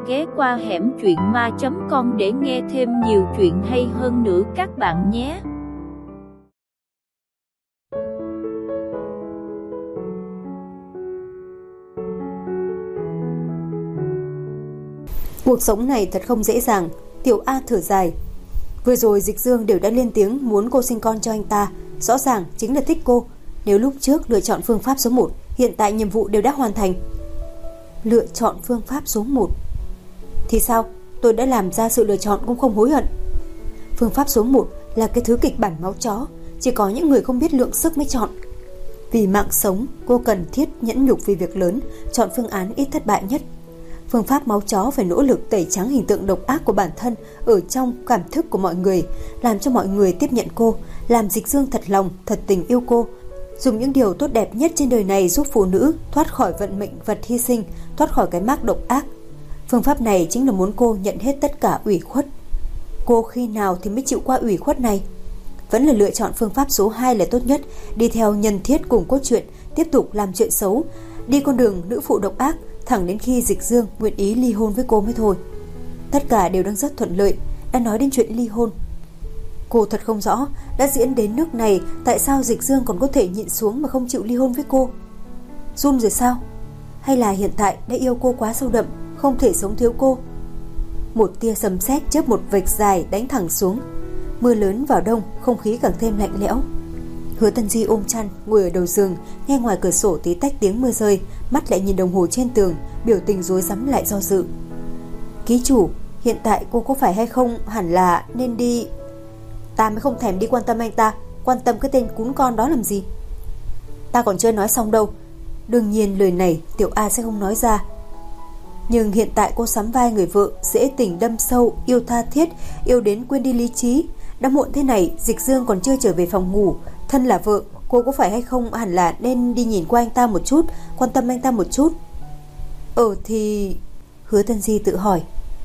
ghé qua hẻm truyện ma.com để nghe thêm nhiều chuyện hay hơn nữa các bạn nhé. Cuộc sống này thật không dễ dàng. Tiểu A thở dài. Vừa rồi Dịch Dương đều đã lên tiếng muốn cô sinh con cho anh ta, rõ ràng chính là thích cô. Nếu lúc trước lựa chọn phương pháp số 1, hiện tại nhiệm vụ đều đã hoàn thành. Lựa chọn phương pháp số 1 thì sao? Tôi đã làm ra sự lựa chọn cũng không hối hận. Phương pháp số 1 là cái thứ kịch bản máu chó, chỉ có những người không biết lượng sức mới chọn. Vì mạng sống, cô cần thiết nhẫn nhục vì việc lớn, chọn phương án ít thất bại nhất. Phương pháp máu chó phải nỗ lực tẩy trắng hình tượng độc ác của bản thân ở trong cảm thức của mọi người, làm cho mọi người tiếp nhận cô, làm Dịch Dương thật lòng, thật tình yêu cô, dùng những điều tốt đẹp nhất trên đời này giúp phụ nữ thoát khỏi vận mệnh vật hy sinh, thoát khỏi cái mác độc ác. Phương pháp này chính là muốn cô nhận hết tất cả ủy khuất. Cô khi nào thì mới chịu qua ủy khuất này? Vẫn là lựa chọn phương pháp số 2 là tốt nhất, đi theo nhân thiết cùng cốt truyện, tiếp tục làm chuyện xấu, đi con đường nữ phụ độc ác, thẳng đến khi Dịch Dương nguyện ý ly hôn với cô mới thôi. Tất cả đều đang rất thuận lợi, đã nói đến chuyện ly hôn. Cô thật không rõ, đã diễn đến nước này, tại sao Dịch Dương còn có thể nhịn xuống mà không chịu ly hôn với cô? Run rồi sao? Hay là hiện tại đã yêu cô quá sâu đậm, không thể sống thiếu cô? Một tia sấm sét chớp một vệt dài đánh thẳng xuống. Mưa lớn vào đông, không khí càng thêm lạnh lẽo. Hứa Tân Di ôm chăn ngồi ở đầu giường, nghe ngoài cửa sổ tí tách tiếng mưa rơi, mắt lại nhìn đồng hồ trên tường, biểu tình rối rắm lại do dự. Ký chủ, hiện tại cô có phải hay không hẳn là nên đi? Ta mới không thèm đi quan tâm anh ta, quan tâm cái tên cún con đó làm gì? Ta còn chưa nói xong đâu. Đương nhiên lời này Tiểu A sẽ không nói ra. Nhưng hiện tại cô sắm vai người vợ dễ tình đâm sâu, yêu tha thiết, yêu đến quên đi lý trí. Đã muộn thế này, Dịch Dương còn chưa trở về phòng ngủ. Thân là vợ, cô có phải hay không hẳn là nên đi nhìn qua anh ta một chút, quan tâm anh ta một chút? Thì... Hứa Tân Di tự hỏi.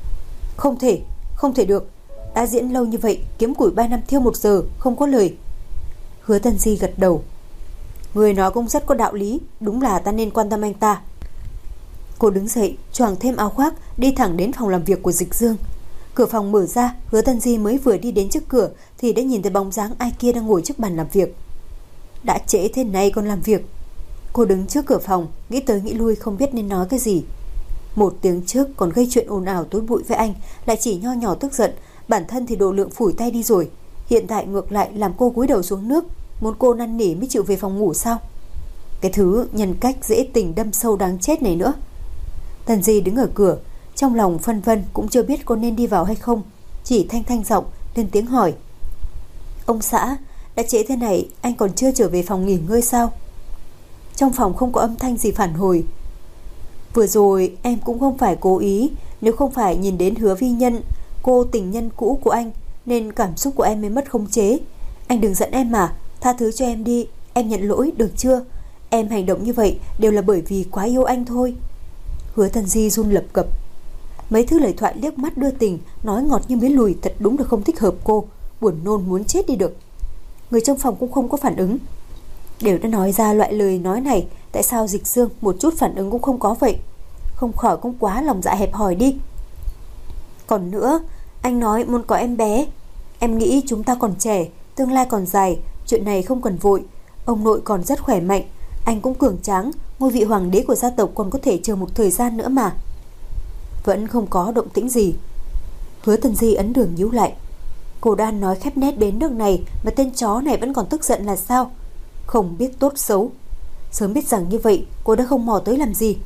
Không thể được. Đã diễn lâu như vậy, kiếm củi 3 năm thiêu 1 giờ, không có lời. Hứa Tân Di gật đầu. Người nói cũng rất có đạo lý, đúng là ta nên quan tâm anh ta. Cô đứng dậy, choàng thêm áo khoác, đi thẳng đến phòng làm việc của Dịch Dương. Cửa phòng mở ra, Hứa Tân Di mới vừa đi đến trước cửa thì đã nhìn thấy bóng dáng ai kia đang ngồi trước bàn làm việc. Đã trễ thế này còn làm việc. Cô đứng trước cửa phòng, nghĩ tới nghĩ lui không biết nên nói cái gì. 1 tiếng trước còn gây chuyện ồn ào tối bụi với anh, lại chỉ nho nhỏ tức giận, bản thân thì độ lượng phủi tay đi rồi. Hiện tại ngược lại làm cô cúi đầu xuống nước, muốn cô năn nỉ mới chịu về phòng ngủ sao? Cái thứ nhân cách dễ tình đâm sâu đáng chết này nữa. Tần Di đứng ở cửa, trong lòng phân vân cũng chưa biết cô nên đi vào hay không, chỉ thanh giọng lên tiếng hỏi. Ông xã, đã trễ thế này anh còn chưa trở về phòng nghỉ ngơi sao? Trong phòng không có âm thanh gì phản hồi. Vừa rồi em cũng không phải cố ý, nếu không phải nhìn đến Hứa Vi Nhân, cô tình nhân cũ của anh, nên cảm xúc của em mới mất khống chế. Anh đừng giận em mà, tha thứ cho em đi, em nhận lỗi được chưa? Em hành động như vậy đều là bởi vì quá yêu anh thôi. Hứa Tân Di run lập cập. Mấy thứ lời thoại liếc mắt đưa tình, nói ngọt như miếng lùi thật đúng là không thích hợp cô, buồn nôn muốn chết đi được. Người trong phòng cũng không có phản ứng. Đều đã nói ra loại lời nói này, tại sao Dịch Dương một chút phản ứng cũng không có vậy? Không khỏi cũng quá lòng dạ hẹp hòi đi. Còn nữa, anh nói muốn có em bé. Em nghĩ chúng ta còn trẻ, tương lai còn dài, chuyện này không cần vội. Ông nội còn rất khỏe mạnh, anh cũng cường tráng, ngôi vị hoàng đế của gia tộc còn có thể chờ một thời gian nữa mà. Vẫn không có động tĩnh gì. Hứa Tân Di ấn đường nhíu lại. Cô đang nói khép nét đến nước này mà tên chó này vẫn còn tức giận là sao? Không biết tốt xấu. Sớm biết rằng như vậy, cô đã không mò tới làm gì.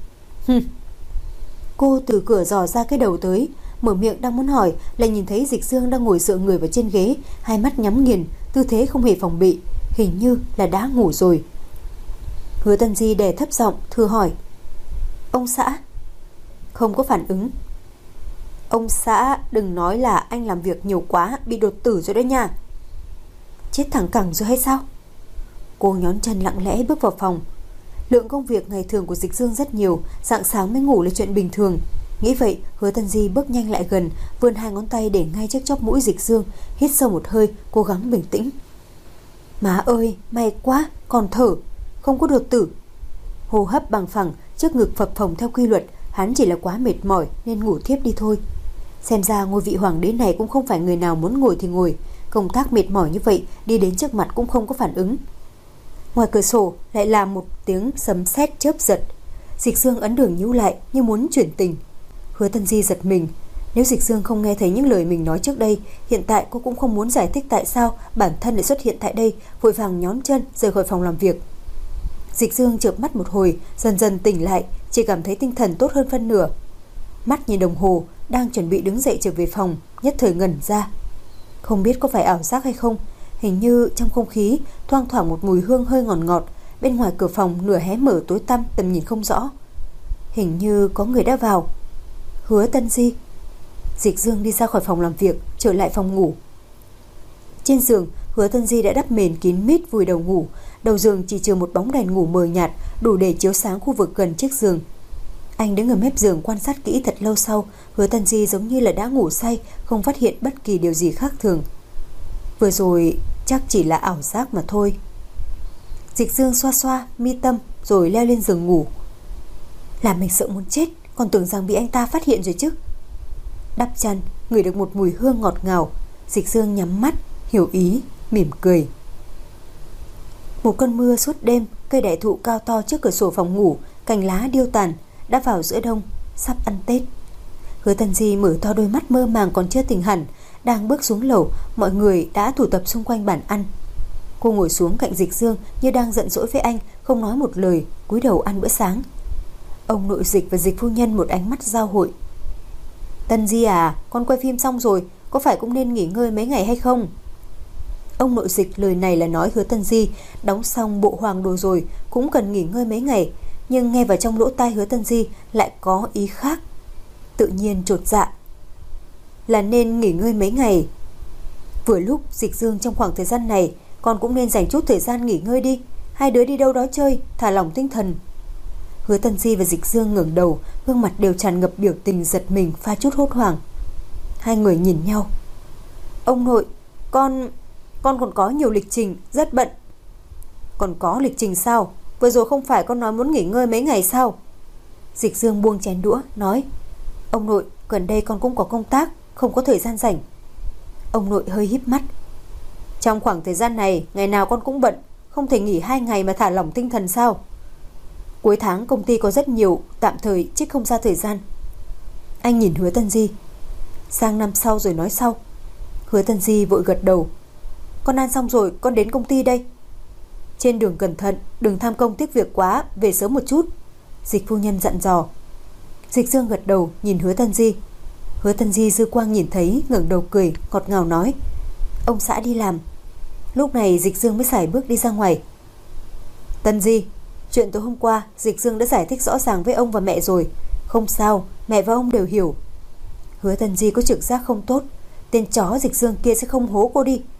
Cô từ cửa dò ra cái đầu tới, mở miệng đang muốn hỏi, lại nhìn thấy Dịch Dương đang ngồi dựa người vào trên ghế, hai mắt nhắm nghiền, tư thế không hề phòng bị, hình như là đã ngủ rồi. Hứa Tân Di đè thấp giọng thưa hỏi. Ông xã? Không có phản ứng. Ông xã đừng nói là anh làm việc nhiều quá, bị đột tử rồi đấy nha. Chết thẳng cẳng rồi hay sao? Cô nhón chân lặng lẽ bước vào phòng. Lượng công việc ngày thường của Dịch Dương rất nhiều, rạng sáng mới ngủ là chuyện bình thường. Nghĩ vậy, Hứa Tân Di bước nhanh lại gần, vươn 2 ngón tay để ngay trước chóp mũi Dịch Dương, hít sâu một hơi, cố gắng bình tĩnh. Má ơi, may quá, còn thở, không có đột tử. Hô hấp bằng phẳng, trước ngực phập phồng theo quy luật, hắn chỉ là quá mệt mỏi nên ngủ thiếp đi thôi. Xem ra ngôi vị hoàng đế này cũng không phải người nào muốn ngồi thì ngồi. Công tác mệt mỏi như vậy, đi đến trước mặt cũng không có phản ứng. Ngoài cửa sổ lại là một tiếng sấm sét chớp giật. Dịch Dương ấn đường nhíu lại như muốn chuyển tình. Hứa Tân Di giật mình. Nếu Dịch Dương không nghe thấy những lời mình nói trước đây, hiện tại cô cũng không muốn giải thích tại sao bản thân lại xuất hiện tại đây, vội vàng nhón chân rời khỏi phòng làm việc. Dịch Dương chợp mắt một hồi, dần dần tỉnh lại, chỉ cảm thấy tinh thần tốt hơn phân nửa. Mắt nhìn đồng hồ, đang chuẩn bị đứng dậy trở về phòng, nhất thời ngẩn ra. Không biết có phải ảo giác hay không, hình như trong không khí thoang thoảng một mùi hương hơi ngọt ngọt. Bên ngoài cửa phòng nửa hé mở tối tăm, tầm nhìn không rõ. Hình như có người đã vào. Hứa Tân Di. Dịch Dương đi ra khỏi phòng làm việc, trở lại phòng ngủ. Trên giường, Hứa Tân Di đã đắp mền kín mít vùi đầu ngủ. Đầu giường chỉ trừ một bóng đèn ngủ mờ nhạt, đủ để chiếu sáng khu vực gần chiếc giường. Anh đứng ở mép giường quan sát kỹ thật lâu sau, Hứa Tân Di giống như là đã ngủ say, không phát hiện bất kỳ điều gì khác thường. Vừa rồi chắc chỉ là ảo giác mà thôi. Dịch Dương xoa xoa mi tâm rồi leo lên giường ngủ. Làm mình sợ muốn chết, còn tưởng rằng bị anh ta phát hiện rồi chứ. Đắp chăn, ngửi được một mùi hương ngọt ngào. Dịch Dương nhắm mắt, hiểu ý, mỉm cười. Một cơn mưa suốt đêm, cây đại thụ cao to trước cửa sổ phòng ngủ, cành lá điêu tàn, đã vào giữa đông, sắp ăn Tết. Hứa Tân Di mở to đôi mắt mơ màng còn chưa tỉnh hẳn. Đang bước xuống lầu, mọi người đã tụ tập xung quanh bàn ăn. Cô ngồi xuống cạnh Dịch Dương như đang giận dỗi với anh, không nói một lời, cúi đầu ăn bữa sáng. Ông nội Dịch và Dịch phu nhân một ánh mắt giao hội. Tân Di à, con quay phim xong rồi, có phải cũng nên nghỉ ngơi mấy ngày hay không? Ông nội Dịch lời này là nói Hứa Tân Di đóng xong bộ hoàng đồ rồi, cũng cần nghỉ ngơi mấy ngày. Nhưng nghe vào trong lỗ tai Hứa Tân Di lại có ý khác. Tự nhiên chột dạ. Là nên nghỉ ngơi mấy ngày. Vừa lúc Dịch Dương trong khoảng thời gian này, con cũng nên dành chút thời gian nghỉ ngơi đi. Hai đứa đi đâu đó chơi, thả lỏng tinh thần. Hứa Tân Di và Dịch Dương ngẩng đầu, gương mặt đều tràn ngập biểu tình giật mình pha chút hốt hoảng. Hai người nhìn nhau. Ông nội, con còn có nhiều lịch trình, rất bận. Còn có lịch trình sao? Vừa rồi không phải con nói muốn nghỉ ngơi mấy ngày sao? Dịch Dương buông chén đũa, nói. Ông nội, gần đây con cũng có công tác, không có thời gian rảnh. Ông nội hơi híp mắt. Trong khoảng thời gian này, ngày nào con cũng bận, không thể nghỉ 2 ngày mà thả lỏng tinh thần sao? Cuối tháng công ty có rất nhiều, tạm thời trích không ra thời gian. Anh nhìn Hứa Tân Di. Sang năm sau rồi nói sau. Hứa Tân Di vội gật đầu. Con ăn xong rồi, con đến công ty đây. Trên đường cẩn thận, đừng tham công tiếc việc quá, về sớm một chút. Dịch phu nhân dặn dò. Dịch Dương gật đầu nhìn Hứa Tân Di. Hứa Tân Di dư quang nhìn thấy, ngẩng đầu cười, ngọt ngào nói. Ông xã đi làm. Lúc này Dịch Dương mới sải bước đi ra ngoài. Tân Di, chuyện tối hôm qua Dịch Dương đã giải thích rõ ràng với ông và mẹ rồi. Không sao, mẹ và ông đều hiểu. Hứa Tân Di có trực giác không tốt. Tên chó Dịch Dương kia sẽ không hố cô đi.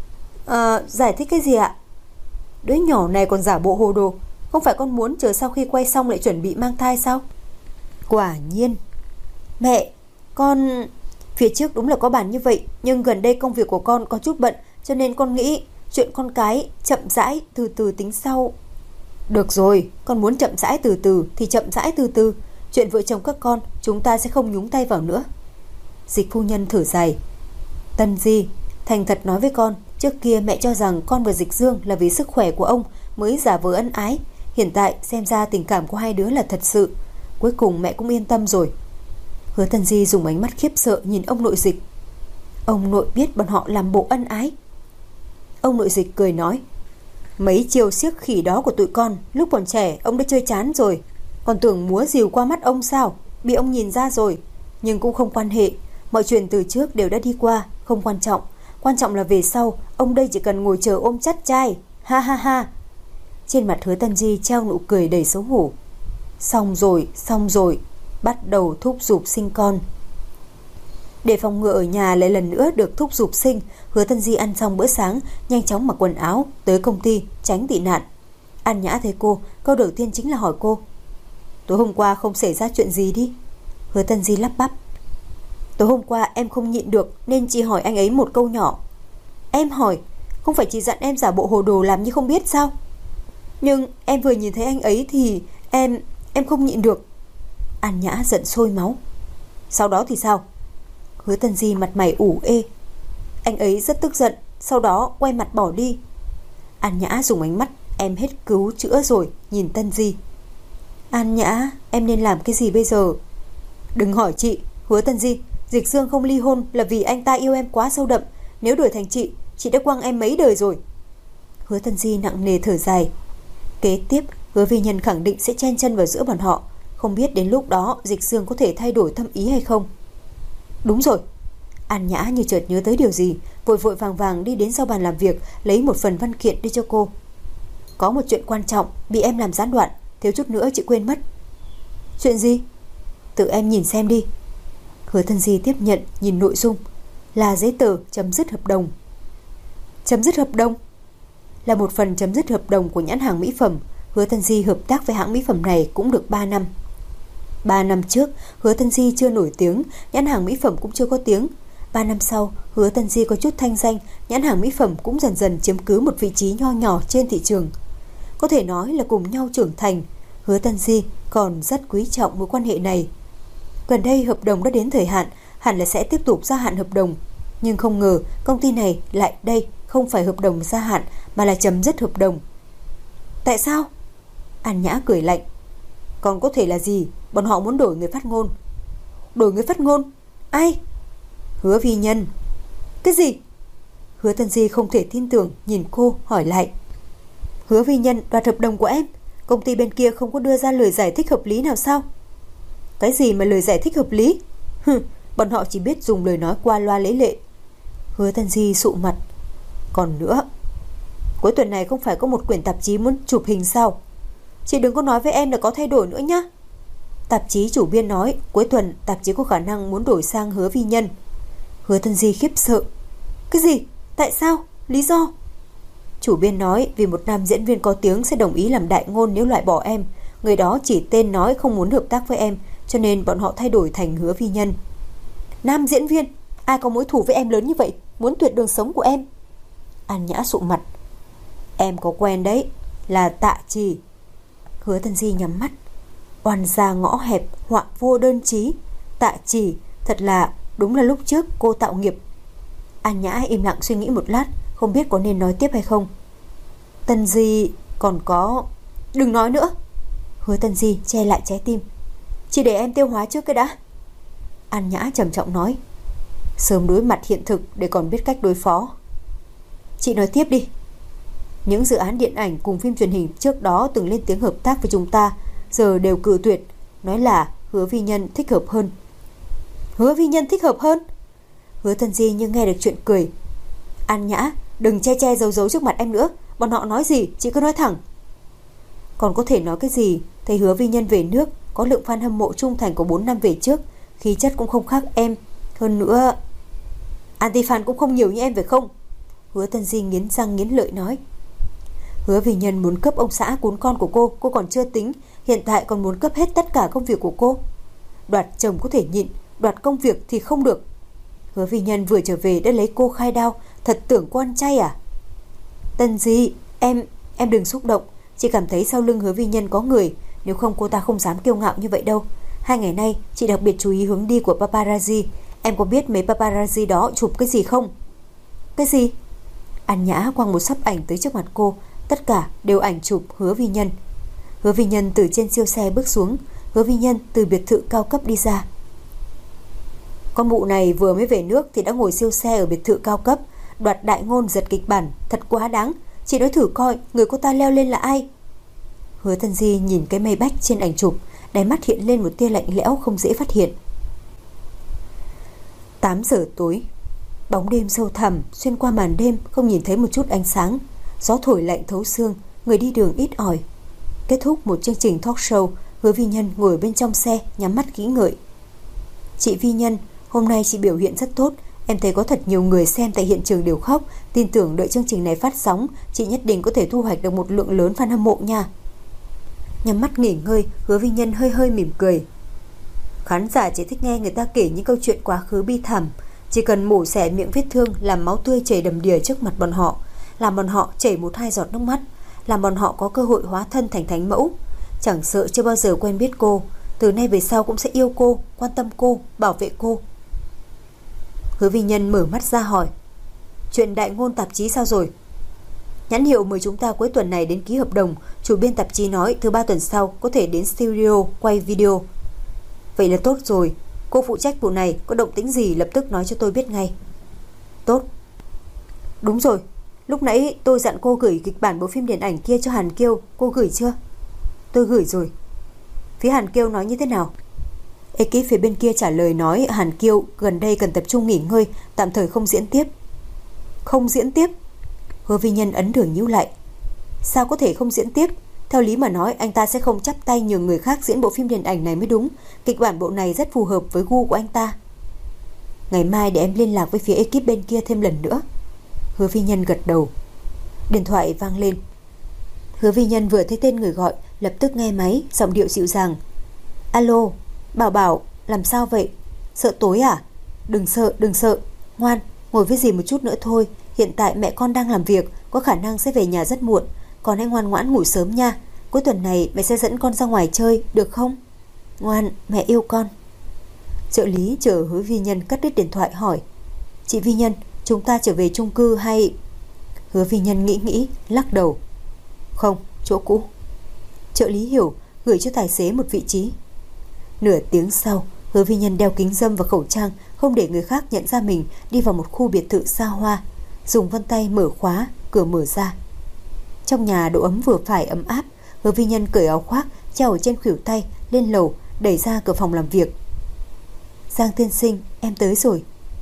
Giải thích cái gì ạ? Đứa nhỏ này còn giả bộ hồ đồ. Không phải con muốn chờ sau khi quay xong lại chuẩn bị mang thai sao? Quả nhiên. Mẹ, con... Phía trước đúng là có bàn như vậy, nhưng gần đây công việc của con có chút bận, cho nên con nghĩ chuyện con cái chậm rãi từ từ tính sau. Được rồi, con muốn chậm rãi từ từ thì chậm rãi từ từ. Chuyện vợ chồng các con chúng ta sẽ không nhúng tay vào nữa. Dịch phu nhân thở dài. Tân Di, thành thật nói với con, trước kia mẹ cho rằng con và Dịch Dương là vì sức khỏe của ông mới giả vờ ân ái. Hiện tại xem ra tình cảm của hai đứa là thật sự. Cuối cùng mẹ cũng yên tâm rồi. Hứa Tân Di dùng ánh mắt khiếp sợ nhìn ông nội Dịch. Ông nội biết bọn họ làm bộ ân ái. Ông nội Dịch cười nói. Mấy chiêu xiếc khỉ đó của tụi con, lúc còn trẻ ông đã chơi chán rồi. Còn tưởng múa rìu qua mắt ông sao? Bị ông nhìn ra rồi. Nhưng cũng không quan hệ. Mọi chuyện từ trước đều đã đi qua, không quan trọng. Quan trọng là về sau, ông đây chỉ cần ngồi chờ ôm chắt trai. Ha ha ha. Trên mặt Hứa Tân Di treo nụ cười đầy xấu hổ. Xong rồi, bắt đầu thúc giục sinh con. Để phòng ngừa ở nhà lại lần nữa được thúc giục sinh, Hứa Tân Di ăn xong bữa sáng, nhanh chóng mặc quần áo, tới công ty, tránh tị nạn. An Nhã thấy cô, câu đầu tiên chính là hỏi cô. Tối hôm qua không xảy ra chuyện gì đi? Hứa Tân Di lắp bắp. Tối hôm qua em không nhịn được nên chỉ hỏi anh ấy một câu nhỏ. Em hỏi, không phải chỉ dặn em giả bộ hồ đồ làm như không biết sao? Nhưng em vừa nhìn thấy anh ấy thì em không nhịn được. An Nhã giận sôi máu. Sau đó thì sao? Hứa Tân Di mặt mày ủ ê. Anh ấy rất tức giận, sau đó quay mặt bỏ đi. An Nhã dùng ánh mắt em hết cứu chữa rồi nhìn Tân Di. An Nhã, em nên làm cái gì bây giờ? Đừng hỏi chị. Hứa Tân Di, Dịch Dương không ly hôn là vì anh ta yêu em quá sâu đậm. Nếu đổi thành chị đã quăng em mấy đời rồi. Hứa Tân Di nặng nề thở dài. Kế tiếp, Hứa Vi Nhân khẳng định sẽ chen chân vào giữa bọn họ. Không biết đến lúc đó Dịch Dương có thể thay đổi tâm ý hay không. Đúng rồi. An Nhã như chợt nhớ tới điều gì, vội vội vàng vàng đi đến sau bàn làm việc, lấy một phần văn kiện đi cho cô. Có một chuyện quan trọng bị em làm gián đoạn, thiếu chút nữa chị quên mất. Chuyện gì? Tự em nhìn xem đi. Hứa Tân Di tiếp nhận nhìn nội dung. Là giấy tờ chấm dứt hợp đồng. Chấm dứt hợp đồng? Là một phần chấm dứt hợp đồng của nhãn hàng mỹ phẩm. Hứa Tân Di hợp tác với hãng mỹ phẩm này cũng được 3 năm. 3 năm trước, Hứa Tân Di chưa nổi tiếng, nhãn hàng mỹ phẩm cũng chưa có tiếng. 3 năm sau, Hứa Tân Di có chút thanh danh, nhãn hàng mỹ phẩm cũng dần dần chiếm cứ một vị trí nho nhỏ trên thị trường. Có thể nói là cùng nhau trưởng thành. Hứa Tân Di còn rất quý trọng mối quan hệ này. Gần đây hợp đồng đã đến thời hạn, hẳn là sẽ tiếp tục gia hạn hợp đồng. Nhưng không ngờ công ty này lại đây không phải hợp đồng gia hạn mà là chấm dứt hợp đồng. Tại sao? An Nhã cười lạnh. Còn có thể là gì? Bọn họ muốn đổi người phát ngôn. Đổi người phát ngôn? Ai? Hứa Vi Nhân. Cái gì? Hứa Tân Di không thể tin tưởng nhìn cô hỏi lại. Hứa Vi Nhân đoạt hợp đồng của em? Công ty bên kia không có đưa ra lời giải thích hợp lý nào sao? Cái gì mà lời giải thích hợp lý? Bọn họ chỉ biết dùng lời nói qua loa lấy lệ. Hứa Tân Di sụ mặt. Còn nữa, cuối tuần này không phải có một quyển tạp chí muốn chụp hình sao? Chị đừng có nói với em là có thay đổi nữa nhá. Tạp chí chủ biên nói cuối tuần tạp chí có khả năng muốn đổi sang Hứa Vi Nhân. Hứa Tân Di khiếp sợ. Cái gì? Tại sao? Lý do? Chủ biên nói vì một nam diễn viên có tiếng sẽ đồng ý làm đại ngôn nếu loại bỏ em. Người đó chỉ tên nói không muốn hợp tác với em, cho nên bọn họ thay đổi thành Hứa Vi Nhân. Nam diễn viên? Ai có mối thù với em lớn như vậy, muốn tuyệt đường sống của em? An Nhã sụ mặt. Em có quen đấy, là Tạ Trì. Hứa Tân Di nhắm mắt. Oan gia ngõ hẹp, họa vô đơn chí. Tạ Trì, thật là đúng là lúc trước cô tạo nghiệp. An Nhã im lặng suy nghĩ một lát, không biết có nên nói tiếp hay không. Tân Di còn có... Đừng nói nữa. Hứa Tân Di che lại trái tim. Chỉ để em tiêu hóa trước cái đã. An Nhã trầm trọng nói. Sớm đối mặt hiện thực để còn biết cách đối phó. Chị nói tiếp đi. Những dự án điện ảnh cùng phim truyền hình trước đó từng lên tiếng hợp tác với chúng ta, giờ đều cự tuyệt, nói là Hứa Vi Nhân thích hợp hơn. Hứa Vi Nhân thích hợp hơn? Hứa Tân Di như nghe được chuyện cười. An Nhã, đừng che che giấu giấu trước mặt em nữa. Bọn họ nói gì chị cứ nói thẳng. Còn có thể nói cái gì? Thấy Hứa Vi Nhân về nước, có lượng fan hâm mộ trung thành của 4 năm về trước, khí chất cũng không khác em. Hơn nữa, anti-fan cũng không nhiều như em phải không? Hứa Tân Di nghiến răng nghiến lợi nói. Hứa Vi Nhân muốn cấp ông xã cún con của cô còn chưa tính, hiện tại còn muốn cấp hết tất cả công việc của cô. Đoạt chồng có thể nhịn, đoạt công việc thì không được. Hứa Vi Nhân vừa trở về đã lấy cô khai đao, thật tưởng cô ăn chay à? Tân Di, em đừng xúc động. Chị cảm thấy sau lưng Hứa Vi Nhân có người, nếu không cô ta không dám kiêu ngạo như vậy đâu. 2 ngày nay chị đặc biệt chú ý hướng đi của paparazzi. Em có biết mấy paparazzi đó chụp cái gì không? Cái gì? An Nhã quăng một sấp ảnh tới trước mặt cô. Tất cả đều ảnh chụp Hứa Vi Nhân. Hứa Vi Nhân từ trên siêu xe bước xuống. Hứa Vi Nhân từ biệt thự cao cấp đi ra. Con mụ này vừa mới về nước thì đã ngồi siêu xe ở biệt thự cao cấp, đoạt đại ngôn giật kịch bản, thật quá đáng. Chị nói thử coi người cô ta leo lên là ai. Hứa Tân Di nhìn cái mây bách trên ảnh chụp, đáy mắt hiện lên một tia lạnh lẽo không dễ phát hiện. 8 giờ tối, bóng đêm sâu thẳm xuyên qua màn đêm, không nhìn thấy một chút ánh sáng. Gió thổi lạnh thấu xương, người đi đường ít ỏi. Kết thúc một chương trình talk show, Hứa Vi Nhân ngồi bên trong xe nhắm mắt nghĩ ngợi. Chị Vi Nhân, hôm nay chị biểu hiện rất tốt. Em thấy có thật nhiều người xem tại hiện trường đều khóc. Tin tưởng đợi chương trình này phát sóng, chị nhất định có thể thu hoạch được một lượng lớn fan hâm mộ nha. Nhắm mắt nghỉ ngơi, Hứa Vi Nhân hơi hơi mỉm cười. Khán giả chỉ thích nghe người ta kể những câu chuyện quá khứ bi thảm. Chỉ cần mổ xẻ miệng vết thương, làm máu tươi chảy đầm đìa trước mặt bọn họ, làm bọn họ chảy 1-2 giọt nước mắt, làm bọn họ có cơ hội hóa thân thành thánh mẫu. Chẳng sợ chưa bao giờ quen biết cô, Từ nay về sau cũng sẽ yêu cô, quan tâm cô, bảo vệ cô. Hứa Vi Nhân mở mắt ra hỏi, chuyện Đại Ngôn tạp chí sao rồi? Nhãn hiệu mời chúng ta cuối tuần này đến ký hợp đồng. Chủ biên tạp chí nói thứ 3 tuần sau có thể đến studio quay video. Vậy là tốt rồi. Cô phụ trách vụ này, có động tĩnh gì lập tức nói cho tôi biết ngay. Tốt. Đúng rồi, lúc nãy tôi dặn cô gửi kịch bản bộ phim điện ảnh kia cho Hàn Kiêu. Cô gửi chưa? Tôi gửi rồi. Phía Hàn Kiêu nói như thế nào? Ekip phía bên kia trả lời nói Hàn Kiêu gần đây cần tập trung nghỉ ngơi, tạm thời không diễn tiếp. Không diễn tiếp? Hứa Vi Nhân ấn đường nhíu lại. Sao có thể không diễn tiếp? Theo lý mà nói anh ta sẽ không chắp tay nhường người khác diễn bộ phim điện ảnh này mới đúng. Kịch bản bộ này rất phù hợp với gu của anh ta. Ngày mai để em liên lạc với phía ekip bên kia thêm lần nữa. Hứa Vi Nhân gật đầu. Điện thoại vang lên. Hứa Vi Nhân vừa thấy tên người gọi, lập tức nghe máy, giọng điệu dịu dàng. Alo, Bảo Bảo, làm sao vậy? Sợ tối à? Đừng sợ, ngoan, ngồi với dì một chút nữa thôi. Hiện tại mẹ con đang làm việc, có khả năng sẽ về nhà rất muộn. Con hãy ngoan ngoãn ngủ sớm nha. Cuối tuần này mẹ sẽ dẫn con ra ngoài chơi, được không? Ngoan, mẹ yêu con. Trợ lý chờ Hứa Vi Nhân cắt đứt điện thoại hỏi, chị Vi Nhân, chúng ta trở về chung cư hay... Hứa Vi Nhân nghĩ, lắc đầu. Không, chỗ cũ. Trợ lý hiểu, gửi cho tài xế một vị trí. Nửa tiếng sau, Hứa Vi Nhân đeo kính râm và khẩu trang, không để người khác nhận ra mình, đi vào một khu biệt thự xa hoa, dùng vân tay mở khóa, cửa mở ra. Trong nhà độ ấm vừa phải, ấm áp. Hứa Vi Nhân cởi áo khoác treo ở trên khuỷu tay, lên lầu, đẩy ra cửa phòng làm việc. Giang tiên sinh, em tới rồi.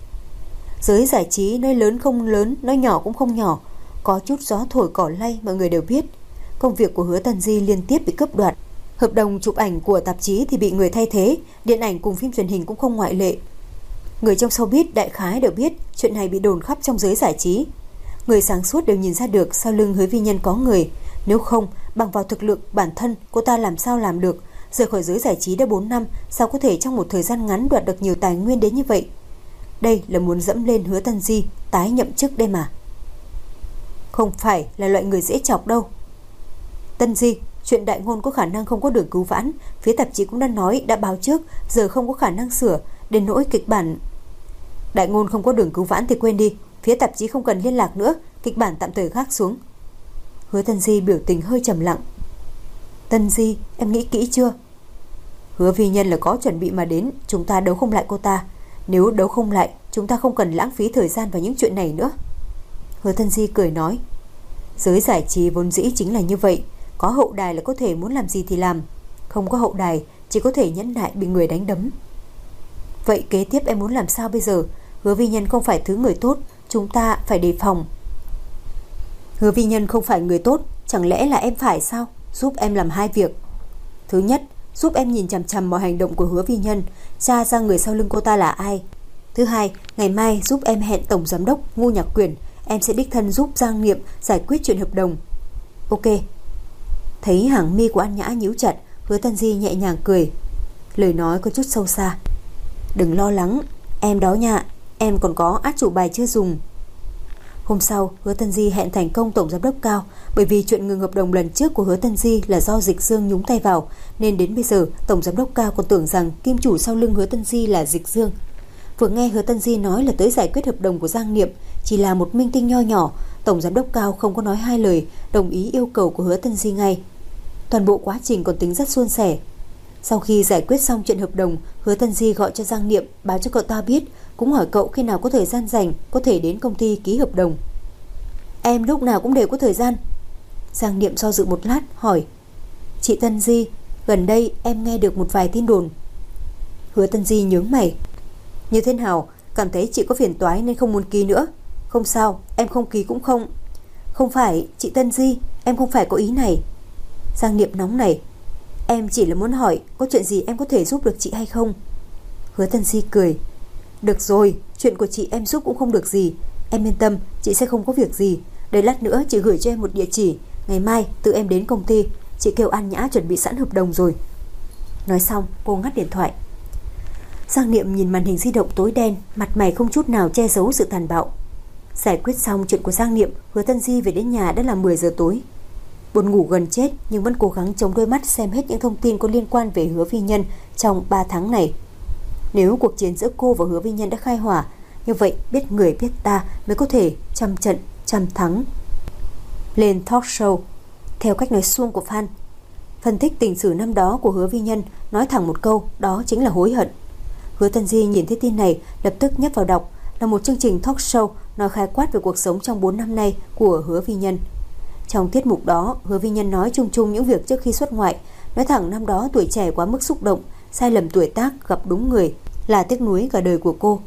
Giới giải trí nói lớn không lớn, nói nhỏ cũng không nhỏ, có chút gió thổi cỏ lay mọi người đều biết. Công việc của Hứa Tần Di liên tiếp bị cướp đoạt. Hợp đồng chụp ảnh của tạp chí thì bị người thay thế, điện ảnh cùng phim truyền hình cũng không ngoại lệ. Người trong showbiz đại khái đều biết chuyện này bị đồn khắp trong giới giải trí. Người sáng suốt đều nhìn ra được sau lưng Hứa Vi Nhân có người. Nếu không, bằng vào thực lực bản thân, cô ta làm sao làm được? Rời khỏi giới giải trí đã 4 năm, sao có thể trong một thời gian ngắn đoạt được nhiều tài nguyên đến như vậy? Đây là muốn dẫm lên Hứa Tần Di tái nhậm chức đây mà. Không phải là loại người dễ chọc đâu. Tần Di, chuyện Đại Ngôn có khả năng không có đường cứu vãn. Phía tạp chí cũng đã nói, đã báo trước, giờ không có khả năng sửa. Đến nỗi kịch bản Đại Ngôn không có đường cứu vãn thì quên đi. Phía tạp chí không cần liên lạc nữa, kịch bản tạm thời gác xuống. Hứa Tần Di biểu tình hơi trầm lặng. Tần Di, em nghĩ kỹ chưa? Hứa Vi Nhân là có chuẩn bị mà đến, chúng ta đấu không lại cô ta. Nếu đấu không lại, chúng ta không cần lãng phí thời gian vào những chuyện này nữa. Hứa Tần Di cười nói, giới giải trí vốn dĩ chính là như vậy. Có hậu đài là có thể muốn làm gì thì làm, không có hậu đài chỉ có thể nhẫn nại bị người đánh đấm. Vậy kế tiếp em muốn làm sao bây giờ? Hứa Vi Nhân không phải thứ người tốt, chúng ta phải đề phòng. Hứa Vi Nhân không phải người tốt, chẳng lẽ là em phải sao? Giúp em làm 2 việc. Thứ nhất, giúp em nhìn chằm chằm mọi hành động của Hứa Vi Nhân, tra ra người sau lưng cô ta là ai. Thứ hai, ngày mai giúp em hẹn tổng giám đốc Ngô Nhạc Quyền, em sẽ đích thân giúp Giang Niệm giải quyết chuyện hợp đồng. Ok. Thấy hàng mi của An Nhã nhíu chặt, Hứa Tần Di nhẹ nhàng cười, lời nói có chút sâu xa. Đừng lo lắng, em đó nha, em còn có át chủ bài chưa dùng. Hôm sau, Hứa Tần Di hẹn thành công tổng giám đốc Cao. Bởi vì chuyện ngừng hợp đồng lần trước của Hứa Tần Di là do Dịch Dương nhúng tay vào, nên đến bây giờ tổng giám đốc Cao còn tưởng rằng kim chủ sau lưng Hứa Tần Di là Dịch Dương. Vừa nghe Hứa Tần Di nói là tới giải quyết hợp đồng của Giang Niệm, chỉ là một minh tinh nho nhỏ, tổng giám đốc Cao không có nói 2 lời, đồng ý yêu cầu của Hứa Tần Di ngay. Toàn bộ quá trình còn tính rất suôn sẻ. Sau khi giải quyết xong chuyện hợp đồng, Hứa Tần Di gọi cho Giang Niệm, báo cho cậu ta biết, cũng hỏi cậu khi nào có thời gian rảnh có thể đến công ty ký hợp đồng. Em lúc nào cũng đều có thời gian. Giang Niệm do dự một lát hỏi, chị Tần Di, gần đây em nghe được một vài tin đồn. Hứa Tần Di nhướng mày. Như thế nào? Cảm thấy chị có phiền toái nên không muốn ký nữa. Không sao, em không ký cũng không. Không phải, chị Tần Di, em không phải có ý này. Giang Niệm nóng nảy. Em chỉ là muốn hỏi có chuyện gì em có thể giúp được chị hay không. Hứa Tần Di cười. Được rồi, chuyện của chị em giúp cũng không được gì. Em yên tâm, chị sẽ không có việc gì. Để lát nữa chị gửi cho em một địa chỉ, ngày mai tự em đến công ty. Chị kêu An Nhã chuẩn bị sẵn hợp đồng rồi. Nói xong cô ngắt điện thoại. Giang Niệm nhìn màn hình di động tối đen, mặt mày không chút nào che giấu sự tàn bạo. Giải quyết xong chuyện của Giang Niệm, Hứa Tần Di về đến nhà đã là 10 giờ tối. buồn ngủ gần chết nhưng vẫn cố gắng chống đôi mắt xem hết những thông tin có liên quan về Hứa Vi Nhân trong 3 tháng này. Nếu cuộc chiến giữa cô và Hứa Vi Nhân đã khai hỏa, như vậy biết người biết ta mới có thể trăm trận trăm thắng. Lên talk show theo cách nói suông của fan, phân tích tình sử năm đó của Hứa Vi Nhân, nói thẳng một câu, đó chính là hối hận. Hứa Tân Di nhìn thấy tin này lập tức nhấp vào đọc, là một chương trình talk show nói khái quát về cuộc sống trong 4 năm nay của Hứa Vi Nhân. Trong tiết mục đó, Hứa Vi Nhân nói chung chung những việc trước khi xuất ngoại, nói thẳng năm đó tuổi trẻ quá mức xúc động, sai lầm tuổi tác gặp đúng người là tiếc nuối cả đời của cô.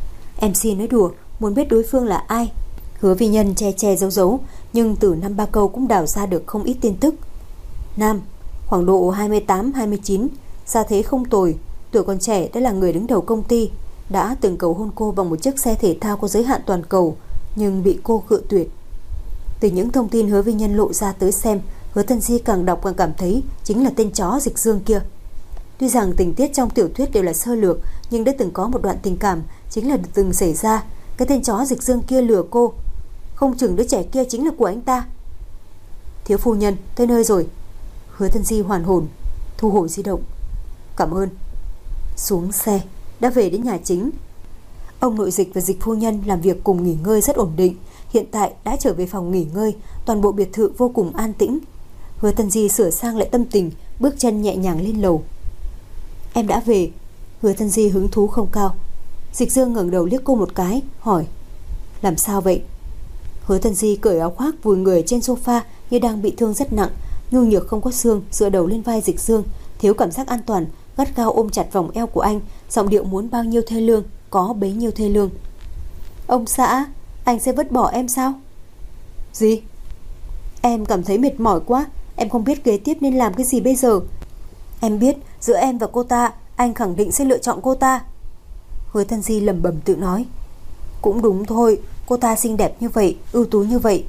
MC nói đùa, muốn biết đối phương là ai. Hứa Vi Nhân che che giấu giấu, nhưng từ 5-3 câu cũng đào ra được không ít tin tức. Nam, khoảng độ 28-29, gia thế không tồi, tuổi còn trẻ đã là người đứng đầu công ty, đã từng cầu hôn cô bằng một chiếc xe thể thao có giới hạn toàn cầu, nhưng bị cô cự tuyệt. Từ những thông tin Hứa Vi Nhân lộ ra tới xem, Hứa Tân Di càng đọc càng cảm thấy chính là tên chó Dịch Dương kia. Tuy rằng tình tiết trong tiểu thuyết đều là sơ lược, nhưng đã từng có một đoạn tình cảm chính là từng xảy ra. Cái tên chó Dịch Dương kia lừa cô, không chừng đứa trẻ kia chính là của anh ta. Thiếu phu nhân, tới nơi rồi. Hứa Tân Di hoàn hồn, thu hồi di động. Cảm ơn. Xuống xe, đã về đến nhà chính. Ông nội Dịch và Dịch phu nhân làm việc cùng nghỉ ngơi rất ổn định, hiện tại đã trở về phòng nghỉ ngơi, toàn bộ biệt thự vô cùng an tĩnh. Hứa Tân Di sửa sang lại tâm tình, bước chân nhẹ nhàng lên lầu. Em đã về. Hứa Tân Di hứng thú không cao. Dịch Dương ngẩng đầu liếc cô một cái, hỏi: Làm sao vậy? Hứa Tân Di cởi áo khoác vùi người trên sofa như đang bị thương rất nặng, nhu nhược không có xương, dựa đầu lên vai Dịch Dương, thiếu cảm giác an toàn, gắt gao ôm chặt vòng eo của anh, giọng điệu muốn bao nhiêu thê lương có bấy nhiêu thê lương. Ông xã, anh sẽ vứt bỏ em sao? Gì? Em cảm thấy mệt mỏi quá, em không biết kế tiếp nên làm cái gì bây giờ. Em biết giữa em và cô ta, anh khẳng định sẽ lựa chọn cô ta. Hứa Tân Di lẩm bẩm tự nói. Cũng đúng thôi, cô ta xinh đẹp như vậy, ưu tú như vậy.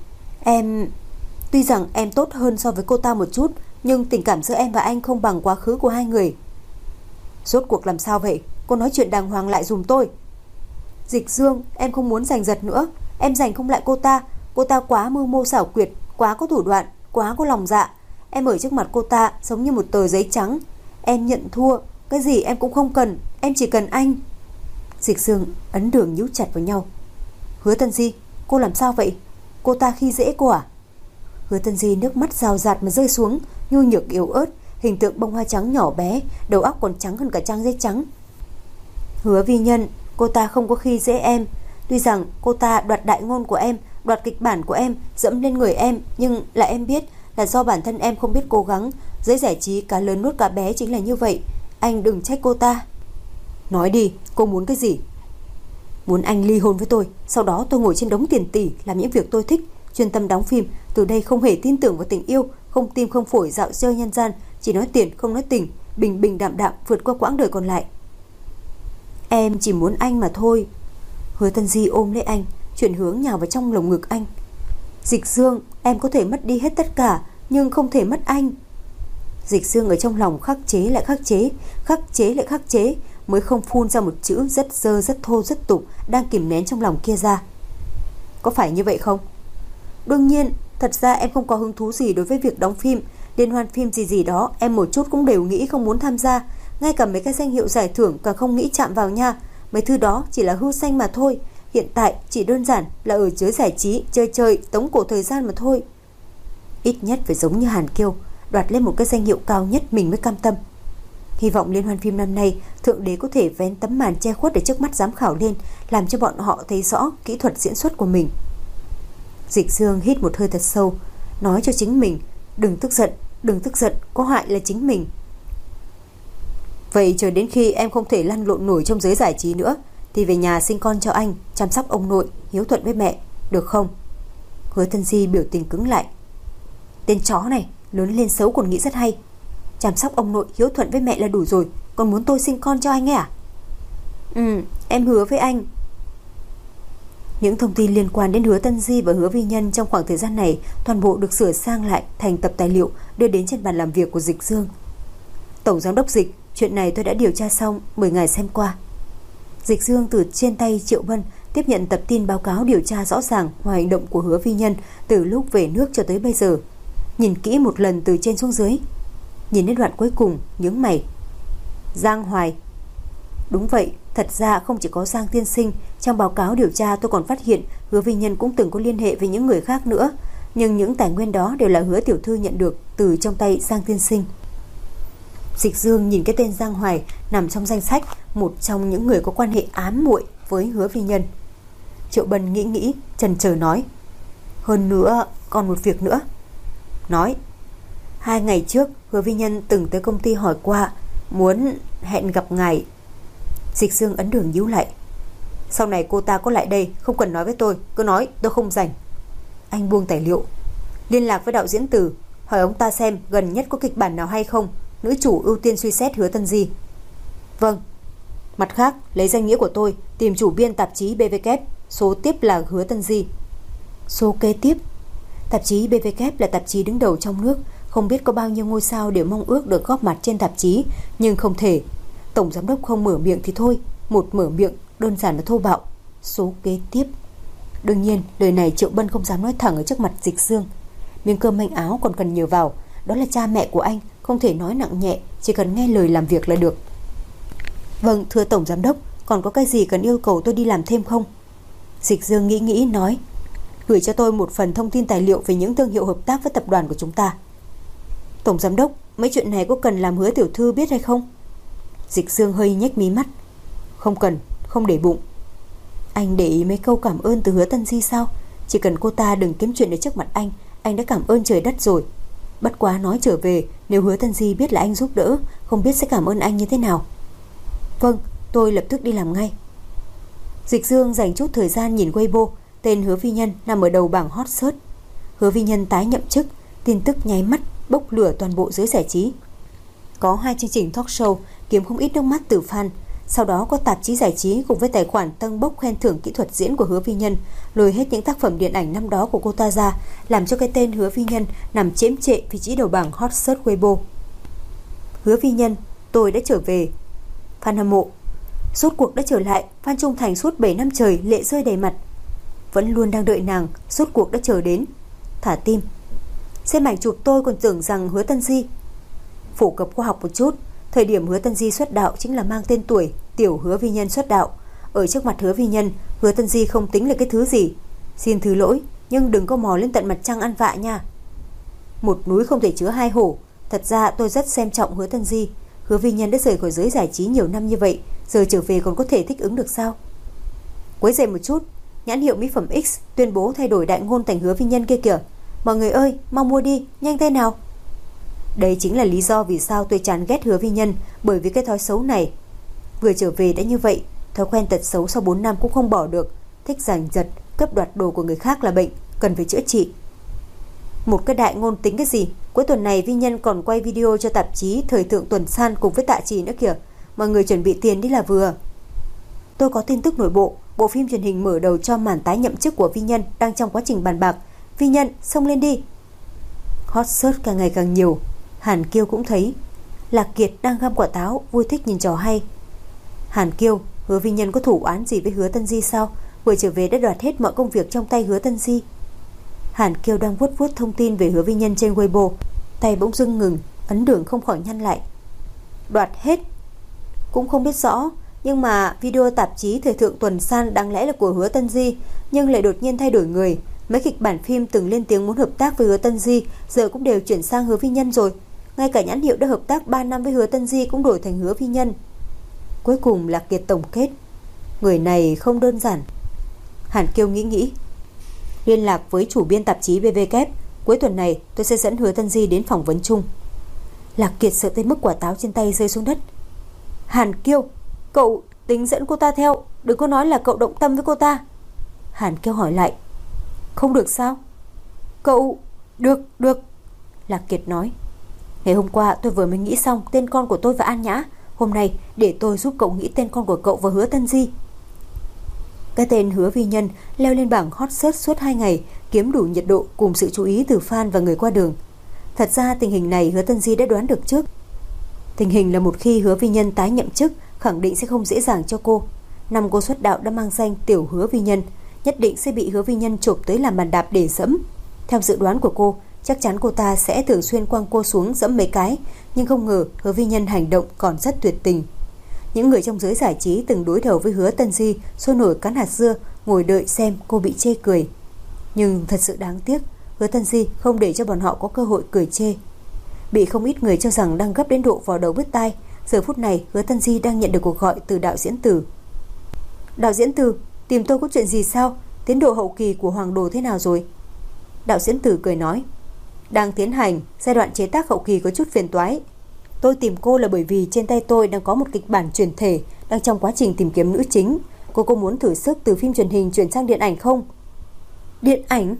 Tuy rằng em tốt hơn so với cô ta một chút, nhưng tình cảm giữa em và anh không bằng quá khứ của hai người. Rốt cuộc làm sao vậy? Cô nói chuyện đàng hoàng lại dùm tôi. Dịch Dương, em không muốn giành giật nữa. Em giành không lại cô ta. Cô ta quá mưu mô xảo quyệt, quá có thủ đoạn, quá có lòng dạ. Em ở trước mặt cô ta giống như một tờ giấy trắng. Em nhận thua, cái gì em cũng không cần, em chỉ cần anh. Dịch Dương ấn đường nhíu chặt vào nhau. Hứa Tân Di, cô làm sao vậy? Cô ta khi dễ cô à? Hứa Tân Di nước mắt rào rạt mà rơi xuống, nhu nhược yếu ớt, hình tượng bông hoa trắng nhỏ bé, đầu óc còn trắng hơn cả trang giấy trắng. Hứa Vi Nhân, cô ta không có khi dễ em. Tuy rằng cô ta đoạt đại ngôn của em, đoạt kịch bản của em, dẫm lên người em, nhưng là em biết là do bản thân em không biết cố gắng. Giới giải trí cá lớn nuốt cá bé chính là như vậy. Anh đừng trách cô ta. Nói đi, cô muốn cái gì? Muốn anh ly hôn với tôi, sau đó tôi ngồi trên đống tiền tỷ, làm những việc tôi thích, chuyên tâm đóng phim, từ đây không hề tin tưởng vào tình yêu, không tim không phổi dạo chơi nhân gian, chỉ nói tiền không nói tình, bình bình đạm đạm vượt qua quãng đời còn lại. Em chỉ muốn anh mà thôi. Hứa Tân Di ôm lấy anh, chuyển hướng nhào vào trong lồng ngực anh. Dịch Dương, em có thể mất đi hết tất cả, nhưng không thể mất anh. Dịch Dương ở trong lòng khắc chế lại khắc chế, khắc chế lại khắc chế, mới không phun ra một chữ rất dơ, rất thô, rất tục đang kìm nén trong lòng kia ra. Có phải như vậy không? Đương nhiên, thật ra em không có hứng thú gì đối với việc đóng phim, liên hoan phim gì gì đó, em một chút cũng đều nghĩ không muốn tham gia, ngay cả mấy cái danh hiệu giải thưởng càng không nghĩ chạm vào nha. Mấy thứ đó chỉ là hư danh mà thôi. Hiện tại chỉ đơn giản là ở giới giải trí chơi chơi tống cổ thời gian mà thôi. Ít nhất phải giống như Hàn Kiêu, đoạt lên một cái danh hiệu cao nhất mình mới cam tâm. Hy vọng liên hoan phim năm nay Thượng Đế có thể vén tấm màn che khuất để trước mắt giám khảo lên, làm cho bọn họ thấy rõ kỹ thuật diễn xuất của mình. Dịch Dương hít một hơi thật sâu, nói cho chính mình, đừng tức giận, đừng tức giận, có hại là chính mình. Vậy chờ đến khi em không thể lăn lộn nổi trong giới giải trí nữa thì về nhà sinh con cho anh, chăm sóc ông nội, hiếu thuận với mẹ, được không? Hứa Tân Di biểu tình cứng lại. Tên chó này lớn lên xấu còn nghĩ rất hay. Chăm sóc ông nội, hiếu thuận với mẹ là đủ rồi, còn muốn tôi sinh con cho anh ấy à? Em hứa với anh. Những thông tin liên quan đến Hứa Tân Di và Hứa Vi Nhân trong khoảng thời gian này toàn bộ được sửa sang lại thành tập tài liệu đưa đến trên bàn làm việc của Dịch Dương. Tổng giám đốc Dịch, chuyện này tôi đã điều tra xong, mời ngài xem qua. Dịch Dương từ trên tay Triệu Vân tiếp nhận tập tin báo cáo điều tra rõ ràng ngoài hành động của Hứa Vi Nhân từ lúc về nước cho tới bây giờ. nhìn kỹ một lần từ trên xuống dưới. Nhìn đến đoạn cuối cùng nhướng mày. Giang Hoài. Đúng vậy, thật ra không chỉ có Giang tiên sinh, trong báo cáo điều tra tôi còn phát hiện Hứa Vi Nhân cũng từng có liên hệ với những người khác nữa, nhưng những tài nguyên đó đều là Hứa tiểu thư nhận được từ trong tay Giang tiên sinh. Dịch Dương nhìn cái tên Giang Hoài nằm trong danh sách một trong những người có quan hệ ám muội với Hứa Vi Nhân. Triệu Bân nghĩ chần chờ nói, hơn nữa còn một việc nữa. Nói. 2 ngày trước Hứa Vi Nhân từng tới công ty hỏi qua, muốn hẹn gặp ngài. Dịch Dương ấn đường nhíu lại. Sau này cô ta có lại đây không cần nói với tôi, cứ nói tôi không rảnh. Anh buông tài liệu, liên lạc với đạo diễn Từ, hỏi ông ta xem gần nhất có kịch bản nào hay không. Nữ chủ ưu tiên suy xét Hứa Tân Di. Vâng. Mặt khác, lấy danh nghĩa của tôi tìm chủ biên tạp chí BVK, số tiếp là Hứa Tân Di. Số kế tiếp. Tạp chí BVK là tạp chí đứng đầu trong nước, không biết có bao nhiêu ngôi sao đều mong ước được góp mặt trên tạp chí, nhưng không thể. Tổng giám đốc không mở miệng thì thôi, một mở miệng đơn giản là thô bạo. Số kế tiếp. Đương nhiên lời này Triệu Bân không dám nói thẳng ở trước mặt Dịch Dương. Miếng cơm manh áo còn cần nhờ vào, đó là cha mẹ của anh, không thể nói nặng nhẹ, chỉ cần nghe lời làm việc là được. Vâng, thưa tổng giám đốc, còn có cái gì cần yêu cầu tôi đi làm thêm không? Dịch Dương nghĩ nói, gửi cho tôi một phần thông tin tài liệu về những thương hiệu hợp tác với tập đoàn của chúng ta. Tổng giám đốc, mấy chuyện này có cần làm Hứa tiểu thư biết hay không? Dịch Dương hơi nhếch mí mắt. Không cần, không để bụng. Anh để ý mấy câu cảm ơn từ Hứa Tân Di sao? Chỉ cần cô ta đừng kiếm chuyện ở trước mặt anh đã cảm ơn trời đất rồi. Bất quá nói trở về, nếu Hứa Tân Di biết là anh giúp đỡ, không biết sẽ cảm ơn anh như thế nào. Vâng, tôi lập tức đi làm ngay. Dịch Dương dành chút thời gian nhìn Weibo, tên Hứa Vi Nhân nằm ở đầu bảng hot search. Hứa Vi Nhân tái nhậm chức, tin tức nháy mắt bốc lửa toàn bộ giới giải trí. Có 2 chương trình talk show kiếm không ít nước mắt từ fan. Sau đó có tạp chí giải trí cùng với tài khoản tăng bốc khen thưởng kỹ thuật diễn của Hứa Vi Nhân, lôi hết những tác phẩm điện ảnh năm đó của cô ta ra, làm cho cái tên Hứa Vi Nhân nằm chiếm trệ vị trí đầu bảng hot search Weibo. Hứa Vi Nhân, tôi đã trở về. Fan hâm mộ, rốt cuộc đã trở lại. Fan trung thành suốt 7 năm trời, lệ rơi đầy mặt. Vẫn luôn đang đợi nàng, rốt cuộc đã chờ đến. Thả tim. Xem ảnh chụp tôi còn tưởng rằng Hứa Tân Di. Phổ cập khoa học một chút, thời điểm Hứa Tân Di xuất đạo chính là mang tên tuổi tiểu Hứa Vi Nhân xuất đạo. Ở trước mặt Hứa Vi Nhân, Hứa Tân Di không tính là cái thứ gì. Xin thứ lỗi, nhưng đừng có mò lên tận mặt trăng ăn vạ nha. Một núi không thể chứa 2 hổ. Thật ra tôi rất xem trọng Hứa Tân Di. Hứa Vi Nhân đã rời khỏi giới giải trí nhiều năm như vậy, giờ trở về còn có thể thích ứng được sao? Quấy rầy một chút, nhãn hiệu mỹ phẩm X tuyên bố thay đổi đại ngôn thành Hứa Vi Nhân kia kìa. Mọi người ơi, mau mua đi, nhanh tay nào. Đây chính là lý do vì sao tôi chán ghét Hứa Vi Nhân, bởi vì cái thói xấu này. Vừa trở về đã như vậy, thói quen tật xấu sau 4 năm cũng không bỏ được. Thích giành giật, cướp đoạt đồ của người khác là bệnh, cần phải chữa trị. Một cái đại ngôn tính cái gì? Cuối tuần này Vi Nhân còn quay video cho tạp chí Thời thượng Tuần San cùng với Tạ Trì nữa kìa. Mọi người chuẩn bị tiền đi là vừa. Tôi có tin tức nội bộ, bộ phim truyền hình mở đầu cho màn tái nhậm chức của Vi Nhân đang trong quá trình bàn bạc. Vi Nhân, xông lên đi. Hot search càng ngày càng nhiều. Hàn Kiêu cũng thấy. Lạc Kiệt đang găm quả táo, vui thích nhìn trò hay. Hàn Kiêu, Hứa Vi Nhân có thủ án gì với Hứa Tân Di sao? Vừa trở về đã đoạt hết mọi công việc trong tay Hứa Tân Di. Hàn Kiêu đang vuốt thông tin về Hứa Vi Nhân trên Weibo, tay bỗng dưng ngừng, ấn đường không khỏi nhăn lại. Đoạt hết? Cũng không biết rõ, nhưng mà video tạp chí Thời thượng Tuần San đáng lẽ là của Hứa Tân Di, nhưng lại đột nhiên thay đổi người. Mấy kịch bản phim từng lên tiếng muốn hợp tác với Hứa Tân Di giờ cũng đều chuyển sang Hứa Vi Nhân rồi. Ngay cả nhãn hiệu đã hợp tác 3 năm với Hứa Tân Di cũng đổi thành Hứa Vi Nhân. Cuối cùng Lạc Kiệt tổng kết, người này không đơn giản. Hàn Kiêu nghĩ. Liên lạc với chủ biên tạp chí BVK, cuối tuần này tôi sẽ dẫn Hứa Tân Di đến phỏng vấn chung. Lạc Kiệt sợ tới mức quả táo trên tay rơi xuống đất. Hàn Kiêu, cậu tính dẫn cô ta theo, đừng có nói là cậu động tâm với cô ta. Hàn Kiêu hỏi lại. Không được sao? Cậu... Được. Lạc Kiệt nói. Ngày hôm qua tôi vừa mới nghĩ xong tên con của tôi và An Nhã. Hôm nay để tôi giúp cậu nghĩ tên con của cậu và Hứa Tân Di. Cái tên Hứa Vi Nhân leo lên bảng hot search suốt 2 ngày, kiếm đủ nhiệt độ cùng sự chú ý từ fan và người qua đường. Thật ra tình hình này Hứa Tân Di đã đoán được trước. Tình hình là một khi Hứa Vi Nhân tái nhậm chức, khẳng định sẽ không dễ dàng cho cô. Năm cô xuất đạo đã mang danh tiểu Hứa Vi Nhân, nhất định sẽ bị Hứa Vi Nhân chộp tới làm bàn đạp để dẫm. Theo dự đoán của cô, chắc chắn cô ta sẽ thường xuyên quăng cô xuống dẫm mấy cái, nhưng không ngờ Hứa Vi Nhân hành động còn rất tuyệt tình. Những người trong giới giải trí từng đối đầu với Hứa Tân Di sôi nổi cắn hạt dưa, ngồi đợi xem cô bị chê cười. Nhưng thật sự đáng tiếc, Hứa Tân Di không để cho bọn họ có cơ hội cười chê. Bị không ít người cho rằng đang gấp đến độ vào đầu bứt tai, giờ phút này Hứa Tân Di đang nhận được cuộc gọi từ đạo diễn Từ. Đạo diễn Từ, tìm tôi có chuyện gì sao? Tiến độ hậu kỳ của Hoàng Đồ thế nào rồi? Đạo diễn Từ cười nói, đang tiến hành, giai đoạn chế tác hậu kỳ có chút phiền toái. Tôi tìm cô là bởi vì trên tay tôi đang có một kịch bản chuyển thể, đang trong quá trình tìm kiếm nữ chính. Cô có muốn thử sức từ phim truyền hình chuyển sang điện ảnh không? Điện ảnh?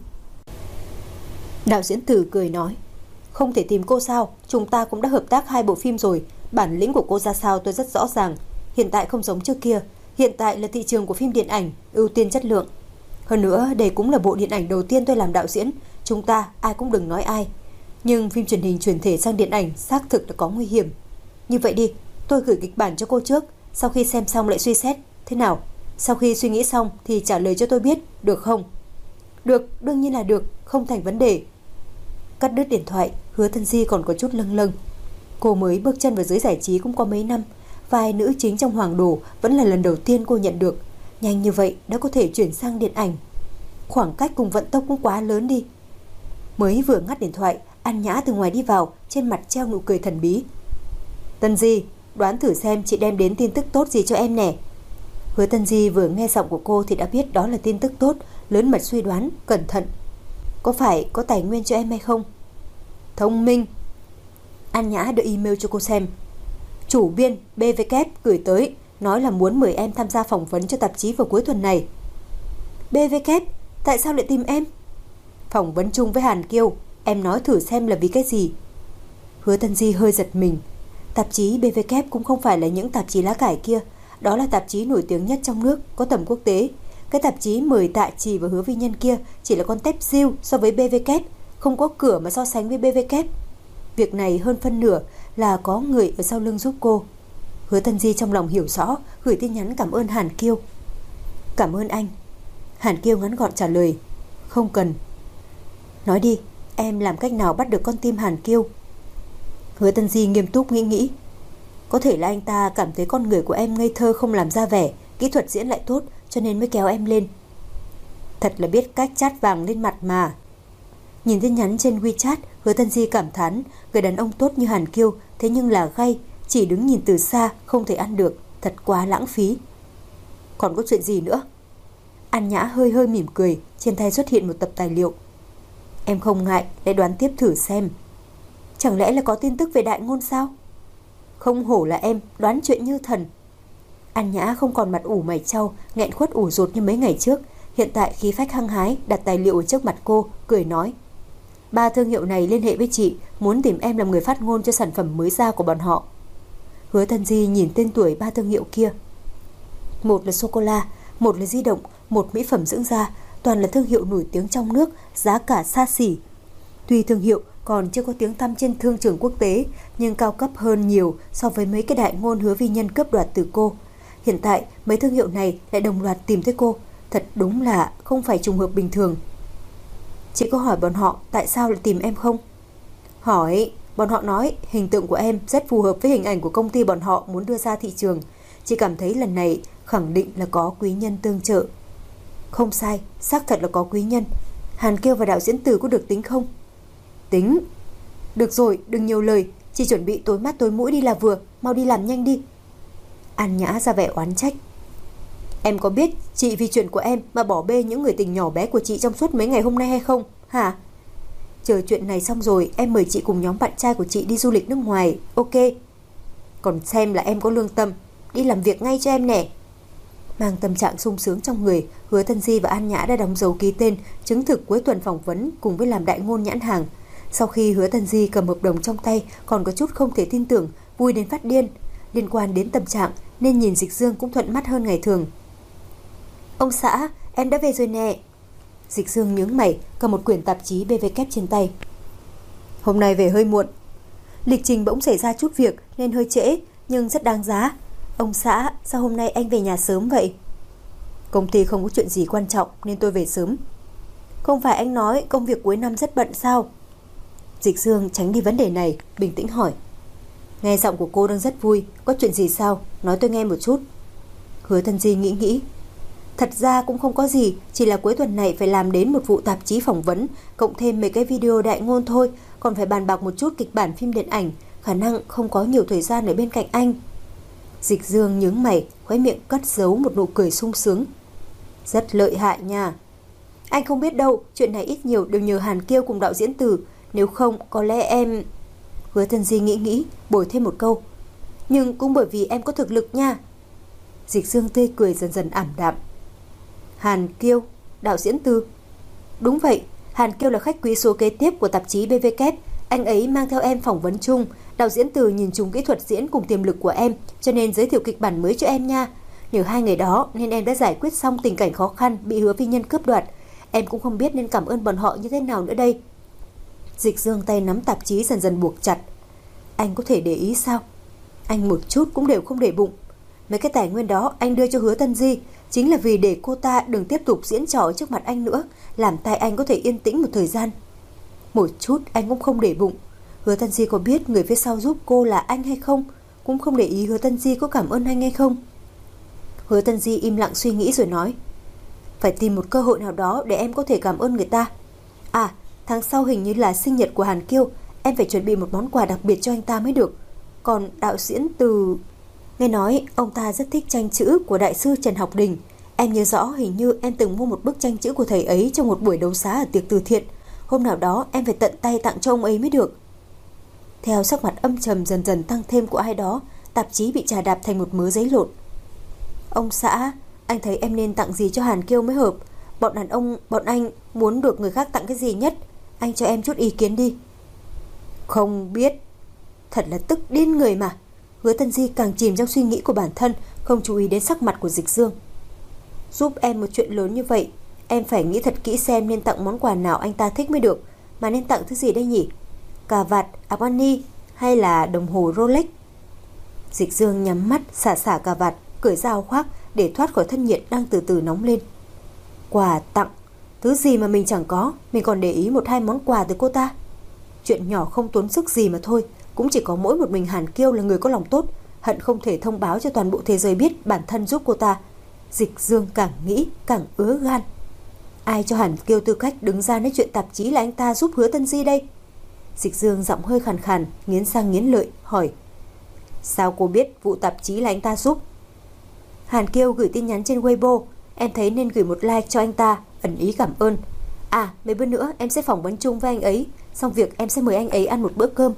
Đạo diễn Từ cười nói, không thể tìm cô sao? Chúng ta cũng đã hợp tác 2 bộ phim rồi. Bản lĩnh của cô ra sao tôi rất rõ ràng. Hiện tại không giống trước kia. Hiện tại là thị trường của phim điện ảnh, ưu tiên chất lượng. Hơn nữa đây cũng là bộ điện ảnh đầu tiên tôi làm đạo diễn. Chúng ta ai cũng đừng nói ai. Nhưng phim truyền hình chuyển thể sang điện ảnh xác thực là có nguy hiểm. Như vậy đi, tôi gửi kịch bản cho cô trước, sau khi xem xong lại suy xét. Thế nào? Sau khi suy nghĩ xong thì trả lời cho tôi biết, được không? Được, đương nhiên là được, không thành vấn đề. Cắt đứt điện thoại, Hứa Tân Di còn có chút lâng lâng. Cô mới bước chân vào giới giải trí cũng có mấy năm, vai nữ chính trong Hoàng Đồ vẫn là lần đầu tiên cô nhận được. Nhanh như vậy đã có thể chuyển sang điện ảnh. Khoảng cách cùng vận tốc cũng quá lớn đi. Mới vừa ngắt điện thoại, An Nhã từ ngoài đi vào, trên mặt treo nụ cười thần bí. Tân Di, đoán thử xem chị đem đến tin tức tốt gì cho em nè. Hứa Tân Di vừa nghe giọng của cô thì đã biết đó là tin tức tốt, lớn mật suy đoán, cẩn thận. Có phải có tài nguyên cho em hay không? Thông minh. An Nhã đưa email cho cô xem. Chủ biên BVK gửi tới, nói là muốn mời em tham gia phỏng vấn cho tạp chí vào cuối tuần này. BVK? Tại sao lại tìm em? Phỏng vấn chung với Hàn Kiêu. Em nói thử xem là vì cái gì? Hứa Tân Di hơi giật mình. Tạp chí BVK cũng không phải là những tạp chí lá cải kia. Đó là tạp chí nổi tiếng nhất trong nước, có tầm quốc tế. Cái tạp chí mời Tạ Trì và Hứa Vi Nhân kia chỉ là con tép diêu so với BVK, không có cửa mà so sánh với BVK. Việc này hơn phân nửa là có người ở sau lưng giúp cô. Hứa Tân Di trong lòng hiểu rõ, gửi tin nhắn cảm ơn Hàn Kiêu. Cảm ơn anh. Hàn Kiêu ngắn gọn trả lời, không cần. Nói đi, em làm cách nào bắt được con tim Hàn Kiêu? Hứa Tân Di nghiêm túc nghĩ. Có thể là anh ta cảm thấy con người của em ngây thơ không làm ra vẻ, kỹ thuật diễn lại tốt, cho nên mới kéo em lên. Thật là biết cách chát vàng lên mặt mà. Nhìn tin nhắn trên WeChat, Hứa Tân Di cảm thán, người đàn ông tốt như Hàn Kiêu thế nhưng là gay, chỉ đứng nhìn từ xa không thể ăn được, thật quá lãng phí. Còn có chuyện gì nữa? An Nhã hơi mỉm cười, trên tay xuất hiện một tập tài liệu. Em không ngại, để đoán tiếp thử xem. Chẳng lẽ là có tin tức về Đại Ngôn sao? Không hổ là em, đoán chuyện như thần. An Nhã không còn mặt ủ mày chau, nghẹn khuất ủ rột như mấy ngày trước. Hiện tại khí phách hăng hái, đặt tài liệu ở trước mặt cô, cười nói. 3 thương hiệu này liên hệ với chị, muốn tìm em làm người phát ngôn cho sản phẩm mới ra của bọn họ. Hứa Tân Di nhìn tên tuổi 3 thương hiệu kia. Một là sô-cô-la, một là di động, một mỹ phẩm dưỡng da, toàn là thương hiệu nổi tiếng trong nước, giá cả xa xỉ. Tuy thương hiệu còn chưa có tiếng tăm trên thương trường quốc tế, nhưng cao cấp hơn nhiều so với mấy cái Đại Ngôn Hứa Vi Nhân cướp đoạt từ cô. Hiện tại mấy thương hiệu này lại đồng loạt tìm tới cô, thật đúng là không phải trùng hợp bình thường. Chị có hỏi bọn họ tại sao lại tìm em không? Hỏi, bọn họ nói hình tượng của em rất phù hợp với hình ảnh của công ty bọn họ muốn đưa ra thị trường. Chị cảm thấy lần này khẳng định là có quý nhân tương trợ. Không sai, xác thật là có quý nhân. Hàn Kiêu và đạo diễn Từ có được tính không? Tính. Được rồi, đừng nhiều lời, chị chuẩn bị tối mắt tối mũi đi là vừa, mau đi làm nhanh đi. An Nhã ra vẻ oán trách. Em có biết chị vì chuyện của em mà bỏ bê những người tình nhỏ bé của chị trong suốt mấy ngày hôm nay hay không? Hả? Chờ chuyện này xong rồi em mời chị cùng nhóm bạn trai của chị đi du lịch nước ngoài, ok? Còn xem là em có lương tâm, đi làm việc ngay cho em nè. Mang tâm trạng sung sướng trong người, Hứa Tân Di và An Nhã đã đóng dấu ký tên, chứng thực cuối tuần phỏng vấn cùng với làm đại ngôn nhãn hàng. Sau khi Hứa Tân Di cầm hợp đồng trong tay, còn có chút không thể tin tưởng, vui đến phát điên. Liên quan đến tâm trạng nên nhìn Dịch Dương cũng thuận mắt hơn ngày thường. Ông xã, em đã về rồi nè. Dịch Dương nhướng mày, cầm một quyển tạp chí BVK trên tay. Hôm nay về hơi muộn. Lịch trình bỗng xảy ra chút việc nên hơi trễ, nhưng rất đáng giá. Ông xã, sao hôm nay anh về nhà sớm vậy? Công ty không có chuyện gì quan trọng nên tôi về sớm. Không phải anh nói công việc cuối năm rất bận sao? Dịch Dương tránh đi vấn đề này, bình tĩnh hỏi. Nghe giọng của cô đang rất vui, có chuyện gì sao? Nói tôi nghe một chút. Hứa Tân Di nghĩ. Thật ra cũng không có gì, chỉ là cuối tuần này phải làm đến một vụ tạp chí phỏng vấn, cộng thêm mấy cái video đại ngôn thôi, còn phải bàn bạc một chút kịch bản phim điện ảnh, khả năng không có nhiều thời gian ở bên cạnh anh. Dịch Dương nhướng mày, khóe miệng cất giấu một nụ cười sung sướng. Rất lợi hại nha. Anh không biết đâu, chuyện này ít nhiều đều nhờ Hàn Kiêu cùng đạo diễn Từ, nếu không có lẽ em... Hứa Tân Di nghĩ, bồi thêm một câu. Nhưng cũng bởi vì em có thực lực nha. Dịch Dương tươi cười dần dần ảm đạm. Hàn Kiêu, đạo diễn Từ. Đúng vậy, Hàn Kiêu là khách quý số kế tiếp của tạp chí BVK. Anh ấy mang theo em phỏng vấn chung. Đạo diễn Từ nhìn trúng kỹ thuật diễn cùng tiềm lực của em, cho nên giới thiệu kịch bản mới cho em nha. Nhờ hai người đó nên em đã giải quyết xong tình cảnh khó khăn bị Hứa Phi Nhân cướp đoạt. Em cũng không biết nên cảm ơn bọn họ như thế nào nữa đây. Dịch Dương tay nắm tạp chí dần dần buộc chặt. Anh có thể để ý sao? Anh một chút cũng đều không để bụng. Mấy cái tài nguyên đó anh đưa cho Hứa Tân Di chính là vì để cô ta đừng tiếp tục diễn trò trước mặt anh nữa, làm tai anh có thể yên tĩnh một thời gian. Một chút anh cũng không để bụng. Hứa Tân Di có biết người phía sau giúp cô là anh hay không, cũng không để ý Hứa Tân Di có cảm ơn anh hay không. Hứa Tân Di im lặng suy nghĩ rồi nói. Phải tìm một cơ hội nào đó để em có thể cảm ơn người ta. À, tháng sau hình như là sinh nhật của Hàn Kiêu, em phải chuẩn bị một món quà đặc biệt cho anh ta mới được. Còn đạo diễn Từ... Nghe nói ông ta rất thích tranh chữ của đại sư Trần Học Đình. Em nhớ rõ hình như em từng mua một bức tranh chữ của thầy ấy trong một buổi đấu giá ở tiệc từ thiện. Hôm nào đó em phải tận tay tặng cho ông ấy mới được. Theo sắc mặt âm trầm dần dần tăng thêm của ai đó, tạp chí bị chà đạp thành một mớ giấy lộn. Ông xã, anh thấy em nên tặng gì cho Hàn Kiêu mới hợp. Bọn đàn ông, bọn anh muốn được người khác tặng cái gì nhất? Anh cho em chút ý kiến đi. Không biết. Thật là tức điên người mà. Hứa Tân Di càng chìm trong suy nghĩ của bản thân, không chú ý đến sắc mặt của Dịch Dương. Giúp em một chuyện lớn như vậy, em phải nghĩ thật kỹ xem nên tặng món quà nào anh ta thích mới được. Mà nên tặng thứ gì đây nhỉ? Cà vạt, Armani hay là đồng hồ Rolex? Dịch Dương nhắm mắt, xả cà vạt, cởi ra áo khoác để thoát khỏi thân nhiệt đang từ từ nóng lên. Quà tặng, thứ gì mà mình chẳng có, mình còn để ý một hai món quà từ cô ta. Chuyện nhỏ không tốn sức gì mà thôi, cũng chỉ có mỗi một mình Hàn Kiêu là người có lòng tốt, hận không thể thông báo cho toàn bộ thế giới biết bản thân giúp cô ta. Dịch Dương càng nghĩ càng ứa gan. Ai cho Hàn Kiêu tư cách đứng ra nói chuyện tạp chí là anh ta giúp Hứa Tân Di đây? Dịch Dương giọng hơi khàn khàn, nghiến răng nghiến lợi hỏi. Sao cô biết vụ tạp chí là anh ta giúp? Hàn Kiêu gửi tin nhắn trên Weibo, em thấy nên gửi một like cho anh ta, ẩn ý cảm ơn. À, mấy bữa nữa em sẽ phỏng vấn chung với anh ấy, xong việc em sẽ mời anh ấy ăn một bữa cơm.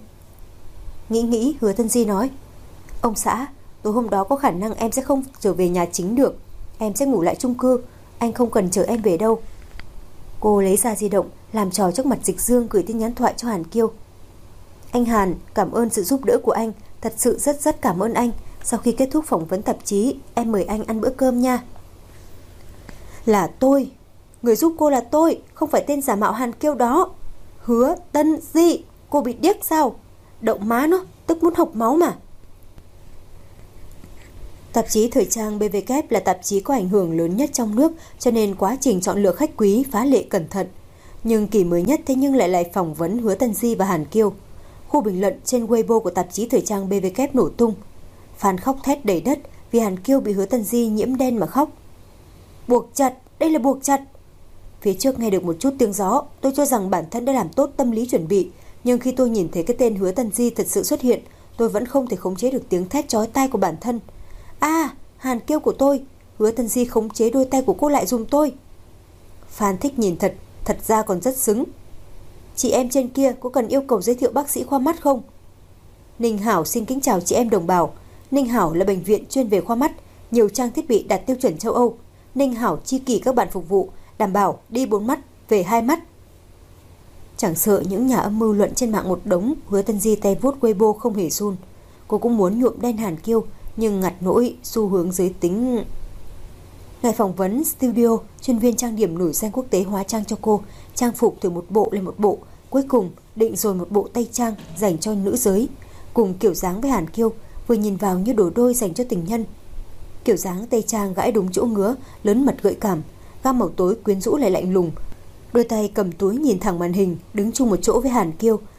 Nghĩ Hứa Tân Di nói. Ông xã, tối hôm đó có khả năng em sẽ không trở về nhà chính được. Em sẽ ngủ lại chung cư, anh không cần chờ em về đâu. Cô lấy ra di động, làm trò trước mặt Dịch Dương gửi tin nhắn thoại cho Hàn Kiêu. Anh Hàn, cảm ơn sự giúp đỡ của anh, thật sự rất cảm ơn anh. Sau khi kết thúc phỏng vấn tạp chí, em mời anh ăn bữa cơm nha. Là tôi, người giúp cô là tôi, không phải tên giả mạo Hàn Kiêu đó. Hứa Tân Di, cô bị điếc sao? Động má nó, tức muốn học máu mà. Tạp chí thời trang BVK là tạp chí có ảnh hưởng lớn nhất trong nước, cho nên quá trình chọn lựa khách quý phá lệ cẩn thận. Nhưng kỳ mới nhất thế nhưng lại phỏng vấn Hứa Tân Di và Hàn Kiêu. Khu bình luận trên Weibo của tạp chí thời trang BVK nổ tung. Fan khóc thét đầy đất vì Hàn Kiêu bị Hứa Tân Di nhiễm đen mà khóc. Buộc chặt, đây là buộc chặt. Phía trước nghe được một chút tiếng gió, tôi cho rằng bản thân đã làm tốt tâm lý chuẩn bị, nhưng khi tôi nhìn thấy cái tên Hứa Tân Di thật sự xuất hiện, tôi vẫn không thể khống chế được tiếng thét chói tai của bản thân. À, Hàn Kiêu của tôi, Hứa Tân Di khống chế đôi tay của cô lại dùng tôi. Fan thích nhìn thật ra còn rất xứng. Chị em trên kia có cần yêu cầu giới thiệu bác sĩ khoa mắt không? Ninh Hảo xin kính chào chị em đồng bào. Ninh Hảo là bệnh viện chuyên về khoa mắt, nhiều trang thiết bị đạt tiêu chuẩn châu Âu. Ninh Hảo chi kỷ các bạn phục vụ, đảm bảo đi 4 mắt, về 2 mắt. Chẳng sợ những nhà âm mưu luận trên mạng một đống, Hứa Tân Di tay vuốt Weibo không hề run. Cô cũng muốn nhuộm đen Hàn Kiêu, nhưng ngặt nỗi xu hướng giới tính. Ngày phỏng vấn studio, chuyên viên trang điểm nổi danh quốc tế hóa trang cho cô, trang phục từ một bộ lên một bộ, cuối cùng định rồi một bộ tây trang dành cho nữ giới, cùng kiểu dáng với Hàn Kiêu, vừa nhìn vào như đồ đôi dành cho tình nhân. Kiểu dáng tây trang gãi đúng chỗ ngứa, lớn mật gợi cảm, gam màu tối quyến rũ lại lạnh lùng. Đôi tay cầm túi nhìn thẳng màn hình, đứng chung một chỗ với Hàn Kiêu,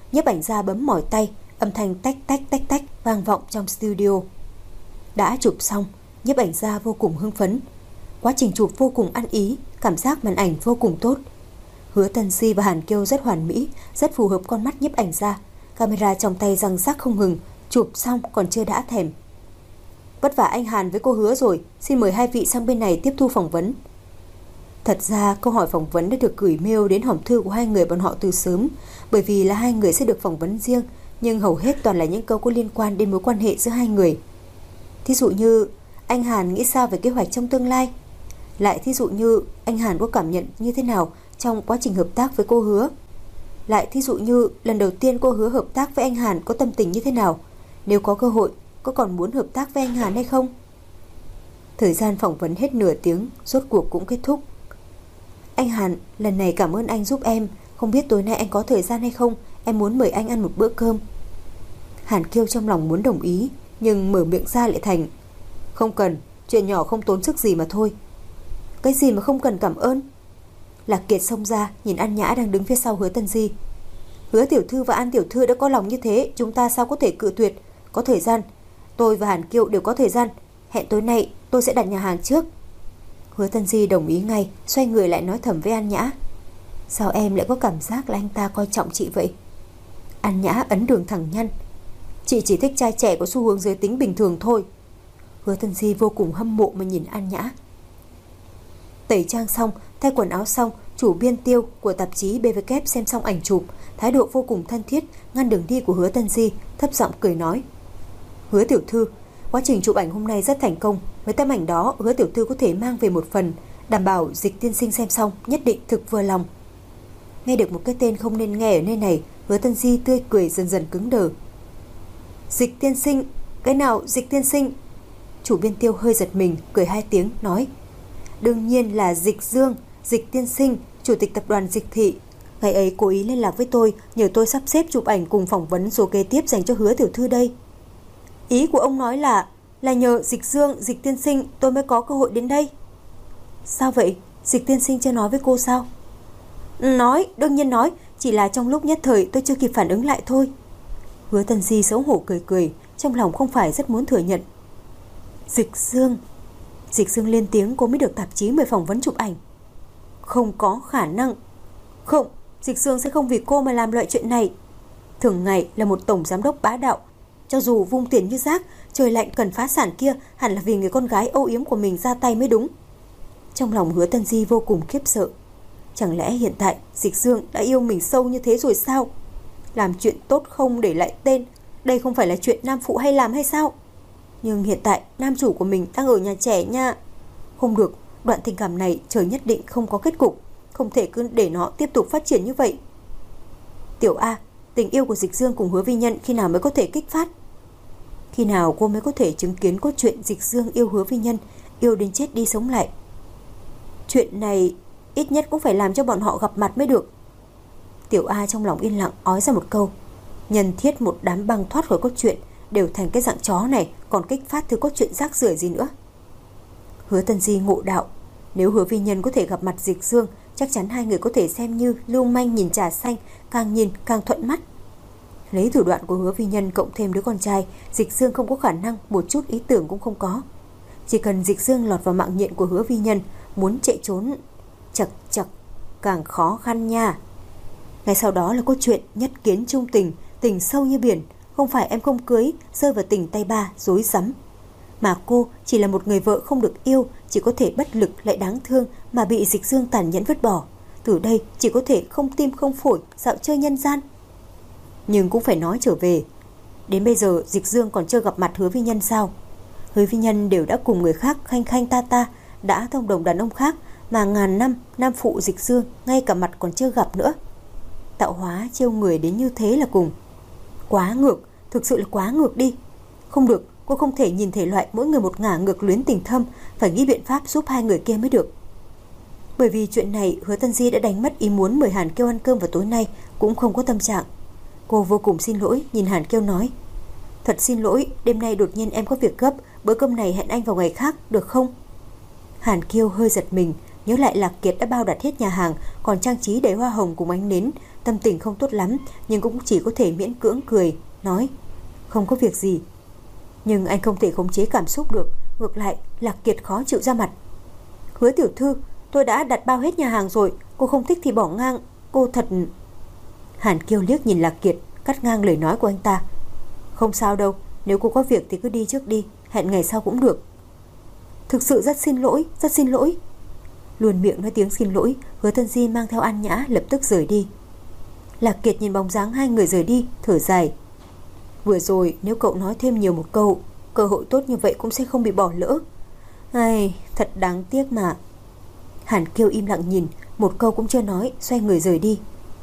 nhiếp ảnh gia bấm mỏi tay, âm thanh tách tách tách tách vang vọng trong studio. Đã chụp xong, nhiếp ảnh gia vô cùng hưng phấn. Quá trình chụp vô cùng ăn ý, cảm giác màn ảnh vô cùng tốt. Hứa Tân Di và Hàn Kiêu rất hoàn mỹ, rất phù hợp con mắt nhiếp ảnh gia. Camera trong tay răng rắc không ngừng, chụp xong còn chưa đã thèm. Vất vả anh Hàn với cô Hứa rồi, xin mời hai vị sang bên này tiếp thu phỏng vấn. Thật ra câu hỏi phỏng vấn đã được gửi mail đến hòm thư của hai người bọn họ từ sớm, bởi vì là hai người sẽ được phỏng vấn riêng, nhưng hầu hết toàn là những câu có liên quan đến mối quan hệ giữa hai người. Thí dụ như anh Hàn nghĩ sao về kế hoạch trong tương lai? Lại thí dụ như anh Hàn có cảm nhận như thế nào trong quá trình hợp tác với cô Hứa? Lại thí dụ như lần đầu tiên cô Hứa hợp tác với anh Hàn có tâm tình như thế nào? Nếu có cơ hội, có còn muốn hợp tác với anh Hàn hay không? Thời gian phỏng vấn hết nửa tiếng, rốt cuộc cũng kết thúc. Anh Hàn, lần này cảm ơn anh giúp em. Không biết tối nay anh có thời gian hay không? Em muốn mời anh ăn một bữa cơm. Hàn Kiêu trong lòng muốn đồng ý, nhưng mở miệng ra lại thành không cần, chuyện nhỏ không tốn sức gì mà thôi. Cái gì mà không cần cảm ơn? Lạc Kiệt xông ra, nhìn An Nhã đang đứng phía sau Hứa Tân Di. Hứa tiểu thư và An tiểu thư đã có lòng như thế, chúng ta sao có thể cự tuyệt? Có thời gian, tôi và Hàn Kiêu đều có thời gian. Hẹn tối nay tôi sẽ đặt nhà hàng trước. Hứa Tân Di đồng ý ngay, xoay người lại nói thầm với An Nhã. Sao em lại có cảm giác là anh ta coi trọng chị vậy? An Nhã ấn đường thẳng nhăn. Chị chỉ thích trai trẻ có xu hướng giới tính bình thường thôi. Hứa Tân Di vô cùng hâm mộ mà nhìn An Nhã. Tẩy trang xong, thay quần áo xong, chủ biên Tiêu của tạp chí BVK xem xong ảnh chụp, thái độ vô cùng thân thiết, ngăn đường đi của Hứa Tân Di, thấp giọng cười nói. Hứa tiểu thư, quá trình chụp ảnh hôm nay rất thành công. Với tấm ảnh đó, Hứa tiểu thư có thể mang về một phần, đảm bảo Dịch tiên sinh xem xong nhất định thực vừa lòng. Nghe được một cái tên không nên nghe ở nơi này, Hứa Tân Di tươi cười dần dần cứng đờ. Dịch tiên sinh? Cái nào Dịch tiên sinh? Chủ biên Tiêu hơi giật mình, cười hai tiếng, nói. Đương nhiên là Dịch Dương, Dịch tiên sinh, chủ tịch tập đoàn Dịch thị. Ngày ấy cố ý liên lạc với tôi, nhờ tôi sắp xếp chụp ảnh cùng phỏng vấn số kế tiếp dành cho Hứa tiểu thư đây. Ý của ông nói là nhờ Dịch Dương, Dịch tiên sinh tôi mới có cơ hội đến đây. Sao vậy? Dịch tiên sinh chưa nói với cô sao? Nói, đương nhiên nói, chỉ là trong lúc nhất thời tôi chưa kịp phản ứng lại thôi. Hứa Tân Di xấu hổ cười cười, trong lòng không phải rất muốn thừa nhận. Dịch Dương. Dịch Dương lên tiếng, cô mới được tạp chí mời phỏng vấn chụp ảnh. Không có khả năng. Không, Dịch Dương sẽ không vì cô mà làm loại chuyện này. Thường ngày là một tổng giám đốc bá đạo, cho dù vung tiền như rác, trời lạnh cần phá sản kia hẳn là vì người con gái âu yếm của mình ra tay mới đúng. Trong lòng Hứa Tân Di vô cùng khiếp sợ. Chẳng lẽ hiện tại Dịch Dương đã yêu mình sâu như thế rồi sao? Làm chuyện tốt không để lại tên, đây không phải là chuyện nam phụ hay làm hay sao? Nhưng hiện tại nam chủ của mình đang ở nhà trẻ nha. Không được, đoạn tình cảm này trời nhất định không có kết cục, không thể cứ để nó tiếp tục phát triển như vậy. Tiểu A, tình yêu của Dịch Dương cùng Hứa Vi Nhân khi nào mới có thể kích phát? Khi nào cô mới có thể chứng kiến cốt truyện Dịch Dương yêu Hứa Vi Nhân, yêu đến chết đi sống lại? Chuyện này ít nhất cũng phải làm cho bọn họ gặp mặt mới được. Tiểu A trong lòng yên lặng ói ra một câu. Nhân thiết một đám băng thoát khỏi cốt truyện đều thành cái dạng chó này, còn kích phát thứ cốt truyện rác rưởi gì nữa. Hứa Tân Di ngộ đạo, nếu Hứa Vi Nhân có thể gặp mặt Dịch Dương, chắc chắn hai người có thể xem như lưu manh nhìn trà xanh, càng nhìn càng thuận mắt. Lấy thủ đoạn của Hứa Vi Nhân cộng thêm đứa con trai, Dịch Dương không có khả năng một chút ý tưởng cũng không có. Chỉ cần Dịch Dương lọt vào mạng nhện của Hứa Vi Nhân, muốn chạy trốn chật chật càng khó khăn nha. Ngay sau đó là câu chuyện nhất kiến trung tình, tình sâu như biển, không phải em không cưới, rơi vào tình tay ba rối rắm. Mà cô chỉ là một người vợ không được yêu, chỉ có thể bất lực lại đáng thương mà bị Dịch Dương tàn nhẫn vứt bỏ. Từ đây chỉ có thể không tim không phổi, dạo chơi nhân gian. Nhưng cũng phải nói trở về, đến bây giờ Dịch Dương còn chưa gặp mặt Hứa Vi Nhân sao? Hứa Vi Nhân đều đã cùng người khác khanh khanh ta ta, đã thông đồng đàn ông khác, mà ngàn năm nam phụ Dịch Dương ngay cả mặt còn chưa gặp nữa. Tạo hóa trêu người đến như thế là cùng. Quá ngược, thực sự là quá ngược đi. Không được, cô không thể nhìn thể loại mỗi người một ngả ngược luyến tình thâm, phải nghĩ biện pháp giúp hai người kia mới được. Bởi vì chuyện này, Hứa Tân Di đã đánh mất ý muốn mời Hàn Kiêu ăn cơm vào tối nay, cũng không có tâm trạng. Cô vô cùng xin lỗi, nhìn Hàn Kiêu nói. Thật xin lỗi, đêm nay đột nhiên em có việc gấp, bữa cơm này hẹn anh vào ngày khác, được không? Hàn Kiêu hơi giật mình, nhớ lại Lạc Kiệt đã bao đặt hết nhà hàng, còn trang trí đầy hoa hồng cùng ánh nến, tâm tình không tốt lắm, nhưng cũng chỉ có thể miễn cưỡng cười, nói không có việc gì. Nhưng anh không thể khống chế cảm xúc được, ngược lại Lạc Kiệt khó chịu ra mặt. Hứa tiểu thư, tôi đã đặt bao hết nhà hàng rồi, cô không thích thì bỏ ngang, cô thật... Hàn Kiêu liếc nhìn Lạc Kiệt, cắt ngang lời nói của anh ta. Không sao đâu, nếu cô có việc thì cứ đi trước đi, hẹn ngày sau cũng được. Thực sự rất xin lỗi, rất xin lỗi. Luôn miệng nói tiếng xin lỗi, Hứa Tân Di mang theo An Nhã lập tức rời đi. Lạc Kiệt nhìn bóng dáng hai người rời đi, thở dài. Vừa rồi nếu cậu nói thêm nhiều một câu, cơ hội tốt như vậy cũng sẽ không bị bỏ lỡ. Ai, thật đáng tiếc mà. Hàn Kiêu im lặng nhìn, một câu cũng chưa nói, xoay người rời đi.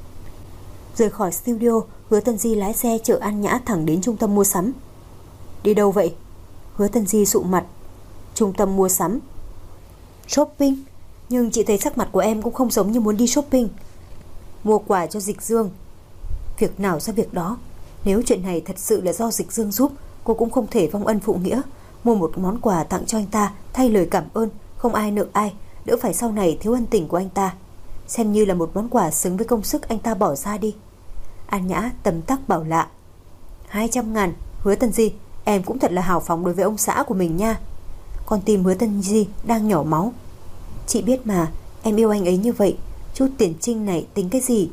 Rời khỏi studio, Hứa Tân Di lái xe chở An Nhã thẳng đến trung tâm mua sắm. Đi đâu vậy? Hứa Tân Di sụ mặt. Trung tâm mua sắm. Shopping? Nhưng chị thấy sắc mặt của em cũng không giống như muốn đi shopping. Mua quà cho Dịch Dương. Việc nào ra việc đó. Nếu chuyện này thật sự là do Dịch Dương giúp, cô cũng không thể vong ân phụ nghĩa. Mua một món quà tặng cho anh ta, thay lời cảm ơn. Không ai nợ ai, đỡ phải sau này thiếu ân tình của anh ta. Xem như là một món quà xứng với công sức anh ta bỏ ra đi. An Nhã tấm tắc bảo lạ. 200.000. Hứa Tân Di, em cũng thật là hào phóng đối với ông xã của mình nha. Con tim Hứa Tân Di đang nhỏ máu. Chị biết mà, em yêu anh ấy như vậy, chút tiền trinh này tính cái gì?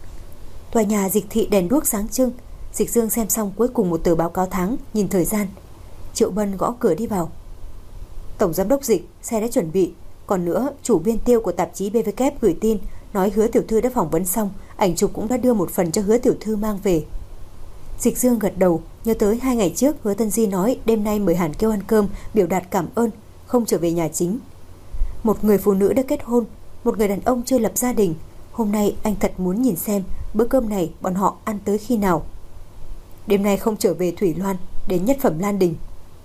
Tòa nhà Dịch thị đèn đuốc sáng trưng. Dịch Dương xem xong cuối cùng một tờ báo cáo tháng, nhìn thời gian. Triệu Bân gõ cửa đi vào. Tổng giám đốc Dịch, xe đã chuẩn bị. Còn nữa, chủ biên tiêu của tạp chí BVK gửi tin nói Hứa tiểu thư đã phỏng vấn xong, ảnh chụp cũng đã đưa một phần cho Hứa tiểu thư mang về. Dịch Dương gật đầu, nhớ tới 2 ngày trước Hứa Tân Di nói đêm nay mời Hàn Kiêu ăn cơm, biểu đạt cảm ơn, không trở về nhà chính. Một người phụ nữ đã kết hôn, một người đàn ông chưa lập gia đình. Hôm nay anh thật muốn nhìn xem bữa cơm này bọn họ ăn tới khi nào. Đêm nay không trở về Thủy Loan, đến Nhất Phẩm Lan Đình.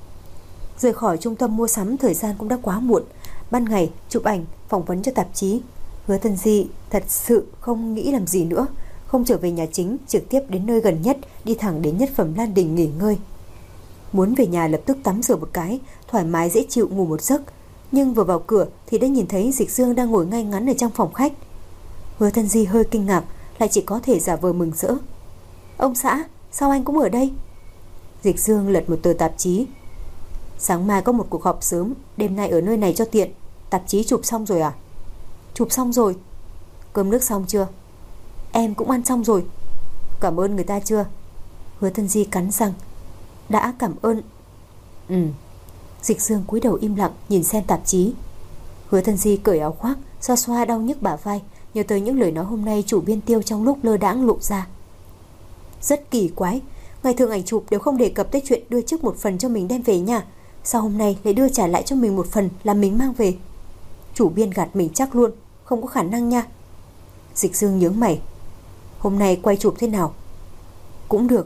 Rời khỏi trung tâm mua sắm, thời gian cũng đã quá muộn. Ban ngày chụp ảnh, phỏng vấn cho tạp chí. Hứa Tân Di thật sự không nghĩ làm gì nữa, không trở về nhà chính, trực tiếp đến nơi gần nhất, đi thẳng đến Nhất Phẩm Lan Đình nghỉ ngơi. Muốn về nhà lập tức tắm rửa một cái, thoải mái dễ chịu ngủ một giấc. Nhưng vừa vào cửa thì đã nhìn thấy Dịch Dương đang ngồi ngay ngắn ở trong phòng khách. Hứa Tân Di hơi kinh ngạc, lại chỉ có thể giả vờ mừng rỡ. Ông xã, sao anh cũng ở đây? Dịch Dương lật một tờ tạp chí. Sáng mai có một cuộc họp sớm, đêm nay ở nơi này cho tiện. Tạp chí chụp xong rồi à? Chụp xong rồi. Cơm nước xong chưa? Em cũng ăn xong rồi. Cảm ơn người ta chưa? Hứa Tân Di cắn răng. Đã cảm ơn. Dịch Dương cúi đầu im lặng nhìn xem tạp chí. Hứa Tân Di cởi áo khoác, xoa xoa đau nhức bả vai, nhớ tới những lời nói hôm nay chủ biên tiêu trong lúc lơ đãng lộ ra. Rất kỳ quái, ngày thường ảnh chụp đều không đề cập tới chuyện đưa trước một phần cho mình đem về nhà, sao hôm nay lại đưa trả lại cho mình một phần làm mình mang về? Chủ biên gạt mình chắc luôn, không có khả năng nha. Dịch Dương nhướng mày. Hôm nay quay chụp thế nào? Cũng được.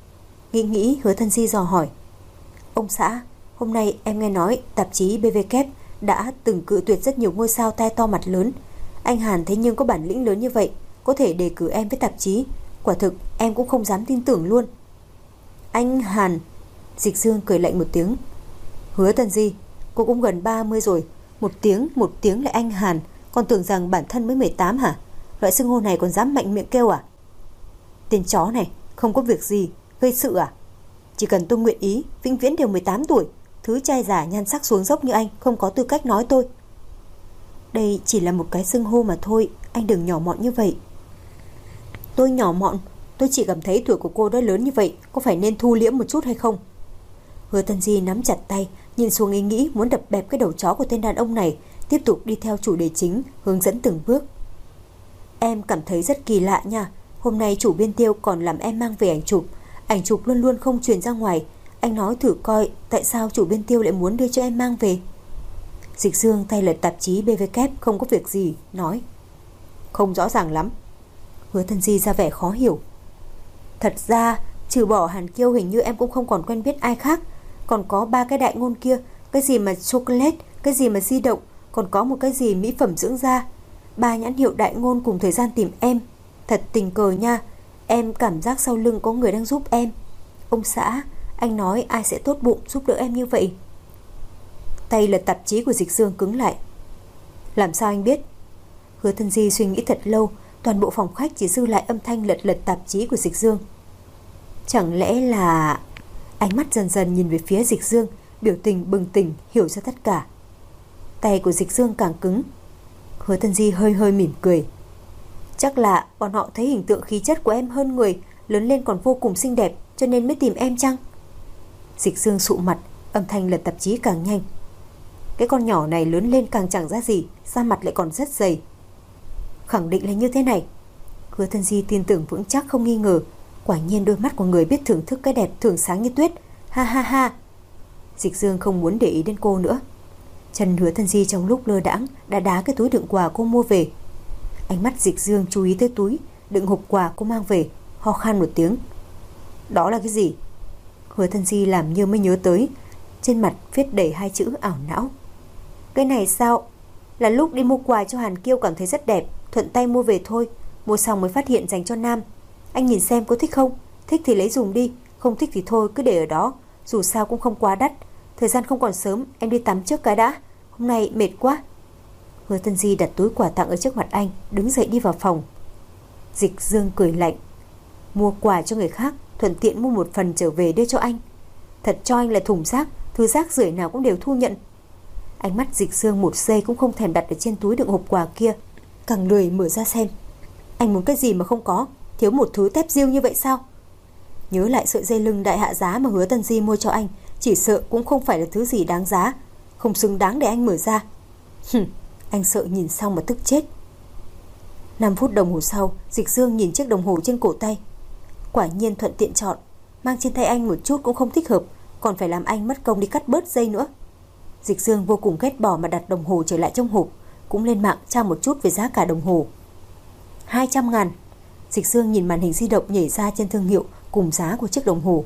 Nghĩ Hứa Tân Di dò hỏi. Ông xã, hôm nay em nghe nói tạp chí BVK đã từng cự tuyệt rất nhiều ngôi sao tai to mặt lớn. Anh Hàn thế nhưng có bản lĩnh lớn như vậy, có thể đề cử em với tạp chí. Quả thực em cũng không dám tin tưởng luôn. Anh Hàn? Dịch Dương cười lạnh một tiếng. Hứa Tân Di, cô cũng gần 30 rồi, một tiếng lại anh Hàn, còn tưởng rằng bản thân mới 18 hả? Loại xưng hô này còn dám mạnh miệng kêu à? Tên chó này, không có việc gì, gây sự à? Chỉ cần tôi nguyện ý, vĩnh viễn đều 18 tuổi. Thứ trai giả nhan sắc xuống dốc như anh không có tư cách nói tôi. Đây chỉ là một cái xưng hô mà thôi, anh đừng nhỏ mọn như vậy. Tôi nhỏ mọn? Tôi chỉ cảm thấy tuổi của cô đã lớn như vậy, có phải nên thu liễm một chút hay không? Hứa Tân Di nắm chặt tay, nhìn xuống ý nghĩ muốn đập bẹp cái đầu chó của tên đàn ông này, tiếp tục đi theo chủ đề chính, hướng dẫn từng bước. Em cảm thấy rất kỳ lạ nha. Hôm nay chủ biên tiêu còn làm em mang về ảnh chụp. Ảnh chụp luôn luôn không truyền ra ngoài. Anh nói thử coi tại sao chủ biên tiêu lại muốn đưa cho em mang về. Dịch Dương tay lật tạp chí BVK không có việc gì, nói. Không rõ ràng lắm. Hứa Tân Di ra vẻ khó hiểu. Thật ra trừ bỏ Hàn Kiêu hình như em cũng không còn quen biết ai khác. Còn có 3 cái đại ngôn kia, cái gì mà chocolate, cái gì mà di động, còn có một cái gì mỹ phẩm dưỡng da. 3 nhãn hiệu đại ngôn cùng thời gian tìm em. Thật tình cờ nha. Em cảm giác sau lưng có người đang giúp em. Ông xã, anh nói ai sẽ tốt bụng giúp đỡ em như vậy? Tay lật tạp chí của Dịch Dương cứng lại. Làm sao anh biết? Hứa Tân Di suy nghĩ thật lâu, Toàn bộ phòng khách chỉ dư lại âm thanh lật lật tạp chí của Dịch Dương. Chẳng lẽ là... Ánh mắt dần dần nhìn về phía Dịch Dương, biểu tình bừng tỉnh hiểu ra tất cả. Tay của Dịch Dương càng cứng. Hứa Tân Di hơi hơi mỉm cười. Chắc là bọn họ thấy hình tượng khí chất của em hơn người, lớn lên còn vô cùng xinh đẹp, cho nên mới tìm em chăng? Dịch Dương sụ mặt, âm thanh lật tạp chí càng nhanh. Cái con nhỏ này lớn lên càng chẳng ra gì, da mặt lại còn rất dày. Khẳng định là như thế này. Hứa Tân Di tin tưởng vững chắc không nghi ngờ. Quả nhiên đôi mắt của người biết thưởng thức cái đẹp thường sáng như tuyết. Ha ha ha. Dịch Dương không muốn để ý đến cô nữa. Chân Hứa Tân Di trong lúc lơ đãng đã đá cái túi đựng quà cô mua về. Ánh mắt Dịch Dương chú ý tới túi đựng hộp quà cô mang về, ho khan một tiếng. Đó là cái gì? Hứa Tân Di làm như mới nhớ tới. Trên mặt viết đầy hai chữ ảo não. Cái này sao? Là lúc đi mua quà cho Hàn Kiêu cảm thấy rất đẹp, thuận tay mua về thôi. Mua xong mới phát hiện dành cho Nam. Anh nhìn xem có thích không? Thích thì lấy dùng đi, không thích thì thôi cứ để ở đó. Dù sao cũng không quá đắt. Thời gian không còn sớm, em đi tắm trước cái đã. Hôm nay mệt quá. Hứa Tân Di đặt túi quà tặng ở trước mặt anh, đứng dậy đi vào phòng. Dịch Dương cười lạnh. Mua quà cho người khác, thuận tiện mua một phần trở về đưa cho anh. Thật cho anh là thùng rác, thứ rác rưởi nào cũng đều thu nhận. Ánh mắt Dịch Dương một giây cũng không thèm đặt ở trên túi đựng hộp quà kia, càng lười mở ra xem. Anh muốn cái gì mà không có, thiếu một thứ tép diêu như vậy sao? Nhớ lại sợi dây lưng đại hạ giá mà Hứa Tân Di mua cho anh, chỉ sợ cũng không phải là thứ gì đáng giá, không xứng đáng để anh mở ra. Anh sợ nhìn xong mà tức chết. 5 phút đồng hồ sau, Dịch Dương nhìn chiếc đồng hồ trên cổ tay. Quả nhiên thuận tiện chọn, mang trên tay anh một chút cũng không thích hợp, còn phải làm anh mất công đi cắt bớt dây nữa. Dịch Dương vô cùng ghét bỏ mà đặt đồng hồ trở lại trong hộp, cũng lên mạng tra một chút về giá cả đồng hồ. 200.000. Dịch Dương nhìn màn hình di động nhảy ra trên thương hiệu cùng giá của chiếc đồng hồ.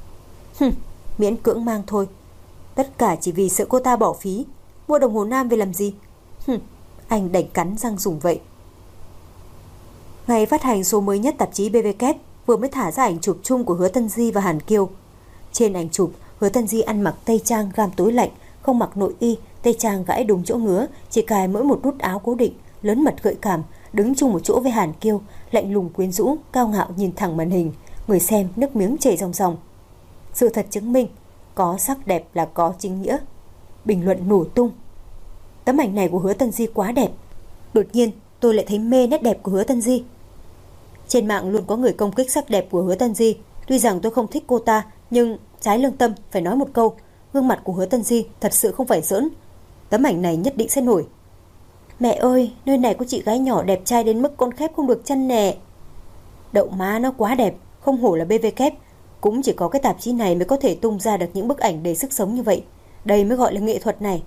Miễn cưỡng mang thôi. Tất cả chỉ vì sợ cô ta bỏ phí. Mua đồng hồ nam về làm gì? Anh đành cắn răng dùng vậy. Ngày phát hành số mới nhất tạp chí BVK vừa mới thả ra ảnh chụp chung của Hứa Tân Di và Hàn Kiêu. Trên ảnh chụp, Hứa Tân Di ăn mặc tây trang gam tối lạnh, không mặc nội y, tây trang gãi đúng chỗ ngứa, chỉ cài mỗi một nút áo cố định, lớn mật gợi cảm, đứng chung một chỗ với Hàn Kiêu, lạnh lùng quyến rũ, cao ngạo nhìn thẳng màn hình, người xem nước miếng chảy ròng ròng. Sự thật chứng minh, có sắc đẹp là có chính nghĩa. Bình luận nổ tung. Tấm ảnh này của Hứa Tân Di quá đẹp. Đột nhiên, tôi lại thấy mê nét đẹp của Hứa Tân Di. Trên mạng luôn có người công kích sắc đẹp của Hứa Tân Di. Tuy rằng tôi không thích cô ta, nhưng trái lương tâm phải nói một câu, gương mặt của Hứa Tân Di thật sự không phải giỡn. Tấm ảnh này nhất định sẽ nổi. Mẹ ơi, nơi này có chị gái nhỏ đẹp trai đến mức con khép không được chân nè. Đậu má nó quá đẹp, không hổ là BVK. Cũng chỉ có cái tạp chí này mới có thể tung ra được những bức ảnh đầy sức sống như vậy. Đây mới gọi là nghệ thuật này.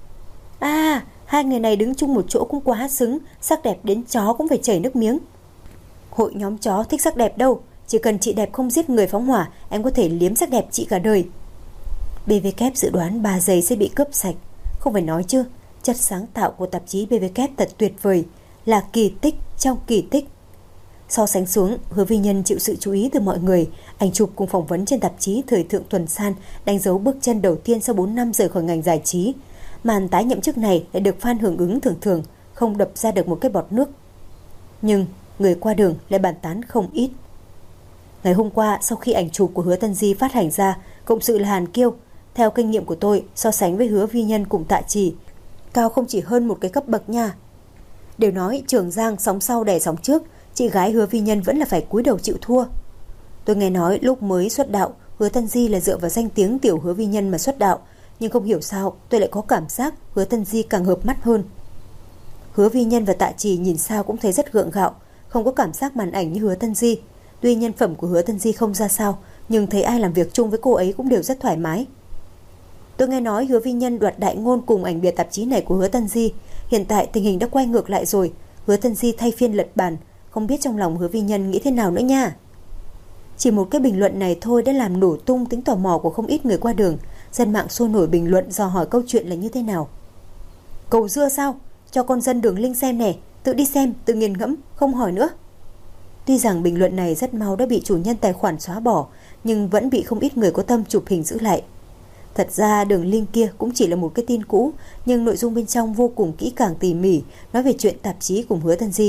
À, hai người này đứng chung một chỗ cũng quá xứng, sắc đẹp đến chó cũng phải chảy nước miếng. Hội nhóm chó thích sắc đẹp đâu, chỉ cần chị đẹp không giết người phóng hỏa, em có thể liếm sắc đẹp chị cả đời. BVK dự đoán 3 giây sẽ bị cướp sạch. Không phải nói chứ, chất sáng tạo của tạp chí BVK thật tuyệt vời, là kỳ tích trong kỳ tích. So sánh xuống, Hứa Vi Nhân chịu sự chú ý từ mọi người. Ảnh chụp cùng phỏng vấn trên tạp chí Thời thượng tuần san đánh dấu bước chân đầu tiên sau 4 năm rời khỏi ngành giải trí. Màn tái nhậm chức này lại được fan hưởng ứng thường thường, không đập ra được một cái bọt nước. Nhưng người qua đường lại bàn tán không ít. Ngày hôm qua, sau khi ảnh chụp của Hứa Tân Di phát hành ra, cộng sự là Hàn Kiêu. Theo kinh nghiệm của tôi, so sánh với Hứa Vi Nhân cùng Tạ Trì, cao không chỉ hơn một cái cấp bậc nha. Đều nói Trường Giang sóng sau đè sóng trước, chị gái Hứa Vi Nhân vẫn là phải cúi đầu chịu thua. Tôi nghe nói lúc mới xuất đạo, Hứa Tân Di là dựa vào danh tiếng tiểu Hứa Vi Nhân mà xuất đạo, nhưng không hiểu sao tôi lại có cảm giác Hứa Tân Di càng hợp mắt hơn. Hứa Vi Nhân và Tạ Trì nhìn sao cũng thấy rất gượng gạo, không có cảm giác màn ảnh như Hứa Tân Di. Tuy nhân phẩm của Hứa Tân Di không ra sao, nhưng thấy ai làm việc chung với cô ấy cũng đều rất thoải mái. Tôi nghe nói Hứa Vi Nhân đoạt đại ngôn cùng ảnh bìa tạp chí này của Hứa Tân Di. Hiện tại tình hình đã quay ngược lại rồi, Hứa Tân Di thay phiên lật bàn, không biết trong lòng Hứa Vi Nhân nghĩ thế nào nữa nha. Chỉ một cái bình luận này thôi đã làm nổ tung tính tò mò của không ít người qua đường. Dân mạng sôi nổi bình luận dò hỏi câu chuyện là như thế nào. Cầu dưa sao? Cho con dân Đường Linh xem nè, tự đi xem, tự nghiền ngẫm, không hỏi nữa. Tuy rằng bình luận này rất mau đã bị chủ nhân tài khoản xóa bỏ, nhưng vẫn bị không ít người có tâm chụp hình giữ lại. Thật ra Đường Linh kia cũng chỉ là một cái tin cũ, nhưng nội dung bên trong vô cùng kỹ càng tỉ mỉ, nói về chuyện tạp chí cùng Hứa Tân Di.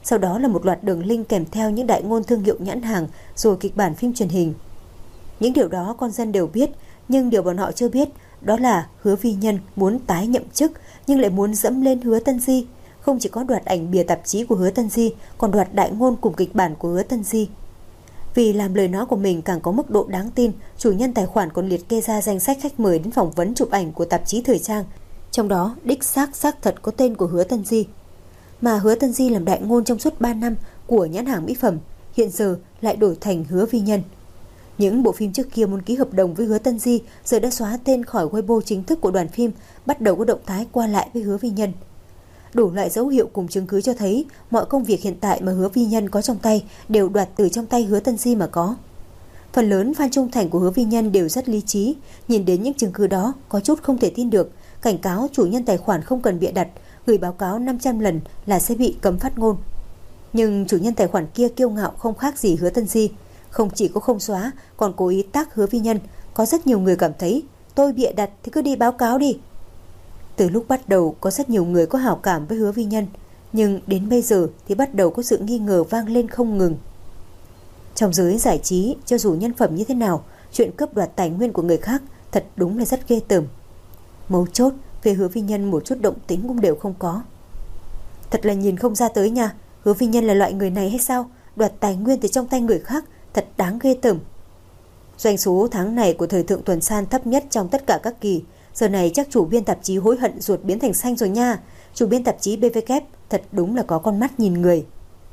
Sau đó là một loạt đường link kèm theo những đại ngôn thương hiệu nhãn hàng, rồi kịch bản phim truyền hình. Những điều đó con dân đều biết, nhưng điều bọn họ chưa biết đó là Hứa Vi Nhân muốn tái nhậm chức nhưng lại muốn dẫm lên Hứa Tân Di. Không chỉ có đoạt ảnh bìa tạp chí của Hứa Tân Di, còn đoạt đại ngôn cùng kịch bản của Hứa Tân Di. Vì làm lời nói của mình càng có mức độ đáng tin, chủ nhân tài khoản còn liệt kê ra danh sách khách mời đến phỏng vấn chụp ảnh của tạp chí thời trang. Trong đó đích xác thật có tên của Hứa Tân Di. Mà Hứa Tân Di làm đại ngôn trong suốt 3 năm của nhãn hàng mỹ phẩm, hiện giờ lại đổi thành Hứa Vi Nhân. Những bộ phim trước kia muốn ký hợp đồng với Hứa Tân Di giờ đã xóa tên khỏi Weibo chính thức của đoàn phim, bắt đầu có động thái qua lại với Hứa Vi Nhân. Đủ loại dấu hiệu cùng chứng cứ cho thấy mọi công việc hiện tại mà Hứa Vi Nhân có trong tay đều đoạt từ trong tay Hứa Tân Di mà có. Phần lớn fan trung thành của Hứa Vi Nhân đều rất lý trí, nhìn đến những chứng cứ đó có chút không thể tin được, cảnh cáo chủ nhân tài khoản không cần bịa đặt, gửi báo cáo 500 lần là sẽ bị cấm phát ngôn. Nhưng chủ nhân tài khoản kia kiêu ngạo không khác gì Hứa Tân Di, không chỉ có không xóa còn cố ý tag Hứa Vi Nhân. Có rất nhiều người cảm thấy tôi bịa đặt thì cứ đi báo cáo đi. Từ lúc bắt đầu có rất nhiều người có hảo cảm với Hứa Vi Nhân, nhưng đến bây giờ thì bắt đầu có sự nghi ngờ vang lên không ngừng. Trong giới giải trí, cho dù nhân phẩm như thế nào, chuyện cướp đoạt tài nguyên của người khác thật đúng là rất ghê tởm. Mấu chốt về Hứa Vi Nhân một chút động tĩnh cũng đều không có. Thật là nhìn không ra tới nha, Hứa Vi Nhân là loại người này hay sao? Đoạt tài nguyên từ trong tay người khác, thật đáng ghê tởm. Doanh số tháng này của thời thượng tuần san thấp nhất trong tất cả các kỳ. Giờ này chắc chủ biên tạp chí hối hận ruột biến thành xanh rồi nha. Chủ biên tạp chí BVK thật đúng là có con mắt nhìn người.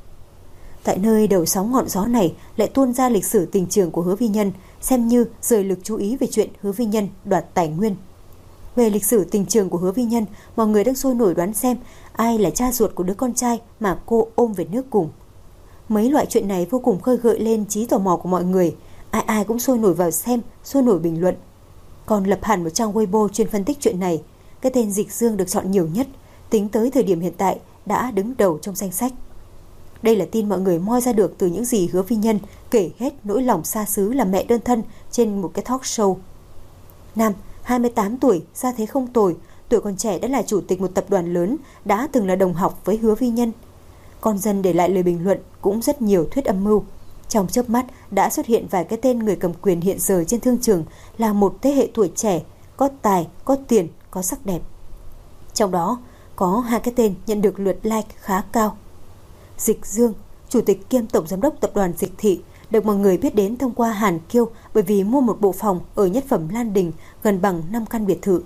Tại nơi đầu sóng ngọn gió này lại tuôn ra lịch sử tình trường của Hứa Vi Nhân, xem như rời lực chú ý về chuyện Hứa Vi Nhân đoạt tài nguyên. Về lịch sử tình trường của Hứa Vi Nhân, mọi người đang sôi nổi đoán xem ai là cha ruột của đứa con trai mà cô ôm về nước cùng. Mấy loại chuyện này vô cùng khơi gợi lên trí tò mò của mọi người, ai cũng sôi nổi vào xem, sôi nổi bình luận. Còn lập hẳn một trang Weibo chuyên phân tích chuyện này. Cái tên Dịch Dương được chọn nhiều nhất, tính tới thời điểm hiện tại đã đứng đầu trong danh sách. Đây là tin mọi người moi ra được từ những gì Hứa Vi Nhân kể hết nỗi lòng xa xứ làm mẹ đơn thân trên một cái talk show. Nam, 28 tuổi, gia thế không tồi, tuổi còn trẻ đã là chủ tịch một tập đoàn lớn, đã từng là đồng học với Hứa Vi Nhân. Con dân để lại lời bình luận cũng rất nhiều thuyết âm mưu. Trong chớp mắt đã xuất hiện vài cái tên người cầm quyền hiện giờ trên thương trường là một thế hệ tuổi trẻ, có tài, có tiền, có sắc đẹp. Trong đó có hai cái tên nhận được lượt like khá cao. Dịch Dương, chủ tịch kiêm tổng giám đốc tập đoàn Dịch Thị, được mọi người biết đến thông qua Hàn Kiêu bởi vì mua một bộ phòng ở nhất phẩm Lan Đình gần bằng 5 căn biệt thự.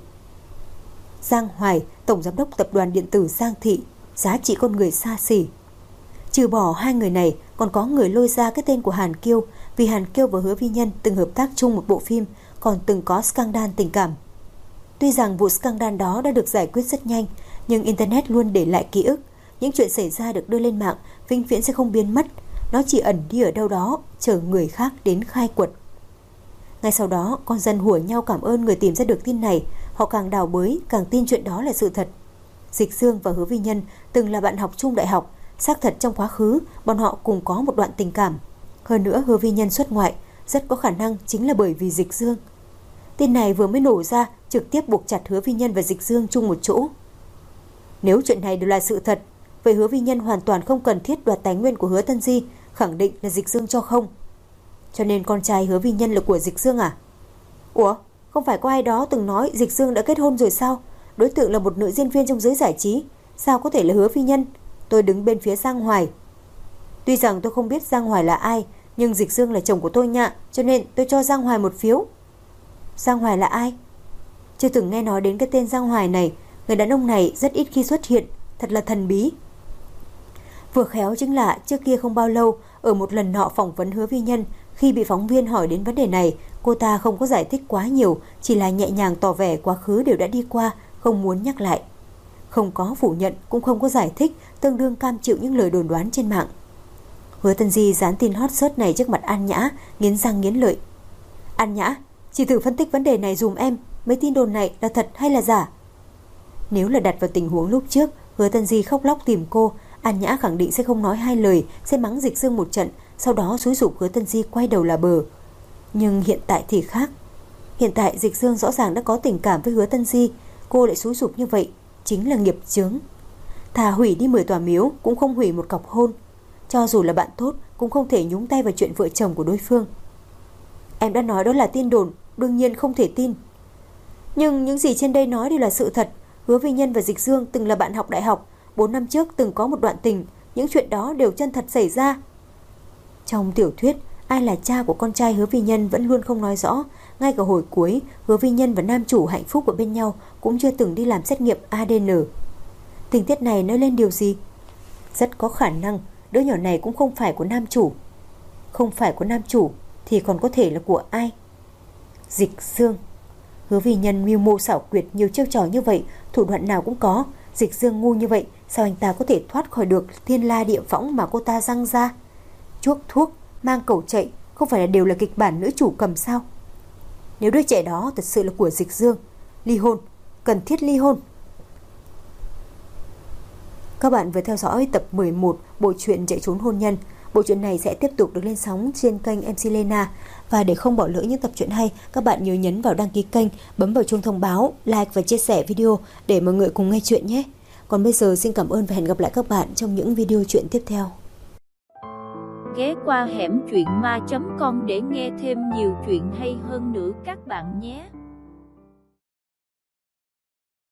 Giang Hoài, tổng giám đốc tập đoàn điện tử Giang Thị, giá trị con người xa xỉ. Trừ bỏ hai người này, còn có người lôi ra cái tên của Hàn Kiêu, vì Hàn Kiêu và Hứa Vi Nhân từng hợp tác chung một bộ phim, còn từng có scandal tình cảm. Tuy rằng vụ scandal đó đã được giải quyết rất nhanh, nhưng Internet luôn để lại ký ức. Những chuyện xảy ra được đưa lên mạng vĩnh viễn sẽ không biến mất, nó chỉ ẩn đi ở đâu đó, chờ người khác đến khai quật. Ngay sau đó, con dân hùa nhau cảm ơn người tìm ra được tin này. Họ càng đào bới, càng tin chuyện đó là sự thật. Dịch Dương và Hứa Vi Nhân từng là bạn học chung đại học. Xác thật trong quá khứ, bọn họ cùng có một đoạn tình cảm. Hơn nữa Hứa Vi Nhân xuất ngoại, rất có khả năng chính là bởi vì Dịch Dương. Tin này vừa mới nổ ra, trực tiếp buộc chặt Hứa Vi Nhân và Dịch Dương chung một chỗ. Nếu chuyện này đều là sự thật, vậy Hứa Vi Nhân hoàn toàn không cần thiết đoạt tài nguyên của Hứa Tân Di, khẳng định là Dịch Dương cho không. Cho nên con trai Hứa Vi Nhân là của Dịch Dương à? Ủa, không phải có ai đó từng nói Dịch Dương đã kết hôn rồi sao? Đối tượng là một nữ diễn viên trong giới giải trí, sao có thể là Hứa Vi Nhân? Tôi đứng bên phía Giang Hoài. Tuy rằng tôi không biết Giang Hoài là ai, nhưng Dịch Dương là chồng của tôi nha, cho nên tôi cho Giang Hoài một phiếu. Giang Hoài là ai? Chưa từng nghe nói đến cái tên Giang Hoài này. Người đàn ông này rất ít khi xuất hiện, thật là thần bí. Vừa khéo chính là trước kia không bao lâu, ở một lần nọ phỏng vấn Hứa Vi Nhân, khi bị phóng viên hỏi đến vấn đề này, cô ta không có giải thích quá nhiều, chỉ là nhẹ nhàng tỏ vẻ quá khứ đều đã đi qua, không muốn nhắc lại. Không có phủ nhận, cũng không có giải thích, tương đương cam chịu những lời đồn đoán trên mạng. Hứa Tân Di dán tin hot search này trước mặt An Nhã, nghiến răng nghiến lợi. An Nhã, chỉ thử phân tích vấn đề này dùm em, mấy tin đồn này là thật hay là giả? Nếu là đặt vào tình huống lúc trước, Hứa Tân Di khóc lóc tìm cô, An Nhã khẳng định sẽ không nói hai lời, sẽ mắng Dịch Dương một trận, sau đó xúi giục Hứa Tân Di quay đầu là bờ. Nhưng hiện tại thì khác. Hiện tại Dịch Dương rõ ràng đã có tình cảm với Hứa Tân Di, cô lại xúi giục như vậy, chính là nghiệp chướng. Thà hủy đi 10 tòa miếu cũng không hủy một cọc hôn. Cho dù là bạn tốt cũng không thể nhúng tay vào chuyện vợ chồng của đối phương. Em đã nói đó là tin đồn, đương nhiên không thể tin. Nhưng những gì trên đây nói đều là sự thật. Hứa Vi Nhân và Dịch Dương từng là bạn học đại học, 4 năm trước từng có một đoạn tình, những chuyện đó đều chân thật xảy ra. Trong tiểu thuyết, ai là cha của con trai Hứa Vi Nhân vẫn luôn không nói rõ. Ngay cả hồi cuối, Hứa Vi Nhân và nam chủ hạnh phúc ở bên nhau cũng chưa từng đi làm xét nghiệm ADN. Tình tiết này nói lên điều gì? Rất có khả năng đứa nhỏ này cũng không phải của nam chủ. Không phải của nam chủ thì còn có thể là của ai? Dịch Dương. Hứa Vi Nhân mưu mô xảo quyệt, nhiều chiêu trò như vậy, thủ đoạn nào cũng có. Dịch Dương ngu như vậy, sao anh ta có thể thoát khỏi được thiên la địa võng mà cô ta răng ra? Chuốc thuốc, mang cẩu chạy, không phải là đều là kịch bản nữ chủ cầm sao? Nếu đứa trẻ đó thật sự là của Dịch Dương, ly hôn, cần thiết ly hôn. Các bạn vừa theo dõi tập 11 bộ truyện Chạy trốn hôn nhân. Bộ truyện này sẽ tiếp tục được lên sóng trên kênh MC Lena. Và để không bỏ lỡ những tập truyện hay, các bạn nhớ nhấn vào đăng ký kênh, bấm vào chuông thông báo, like và chia sẻ video để mọi người cùng nghe chuyện nhé. Còn bây giờ xin cảm ơn và hẹn gặp lại các bạn trong những video chuyện tiếp theo. Ghé qua hẻm truyện ma.com để nghe thêm nhiều chuyện hay hơn nữa các bạn nhé.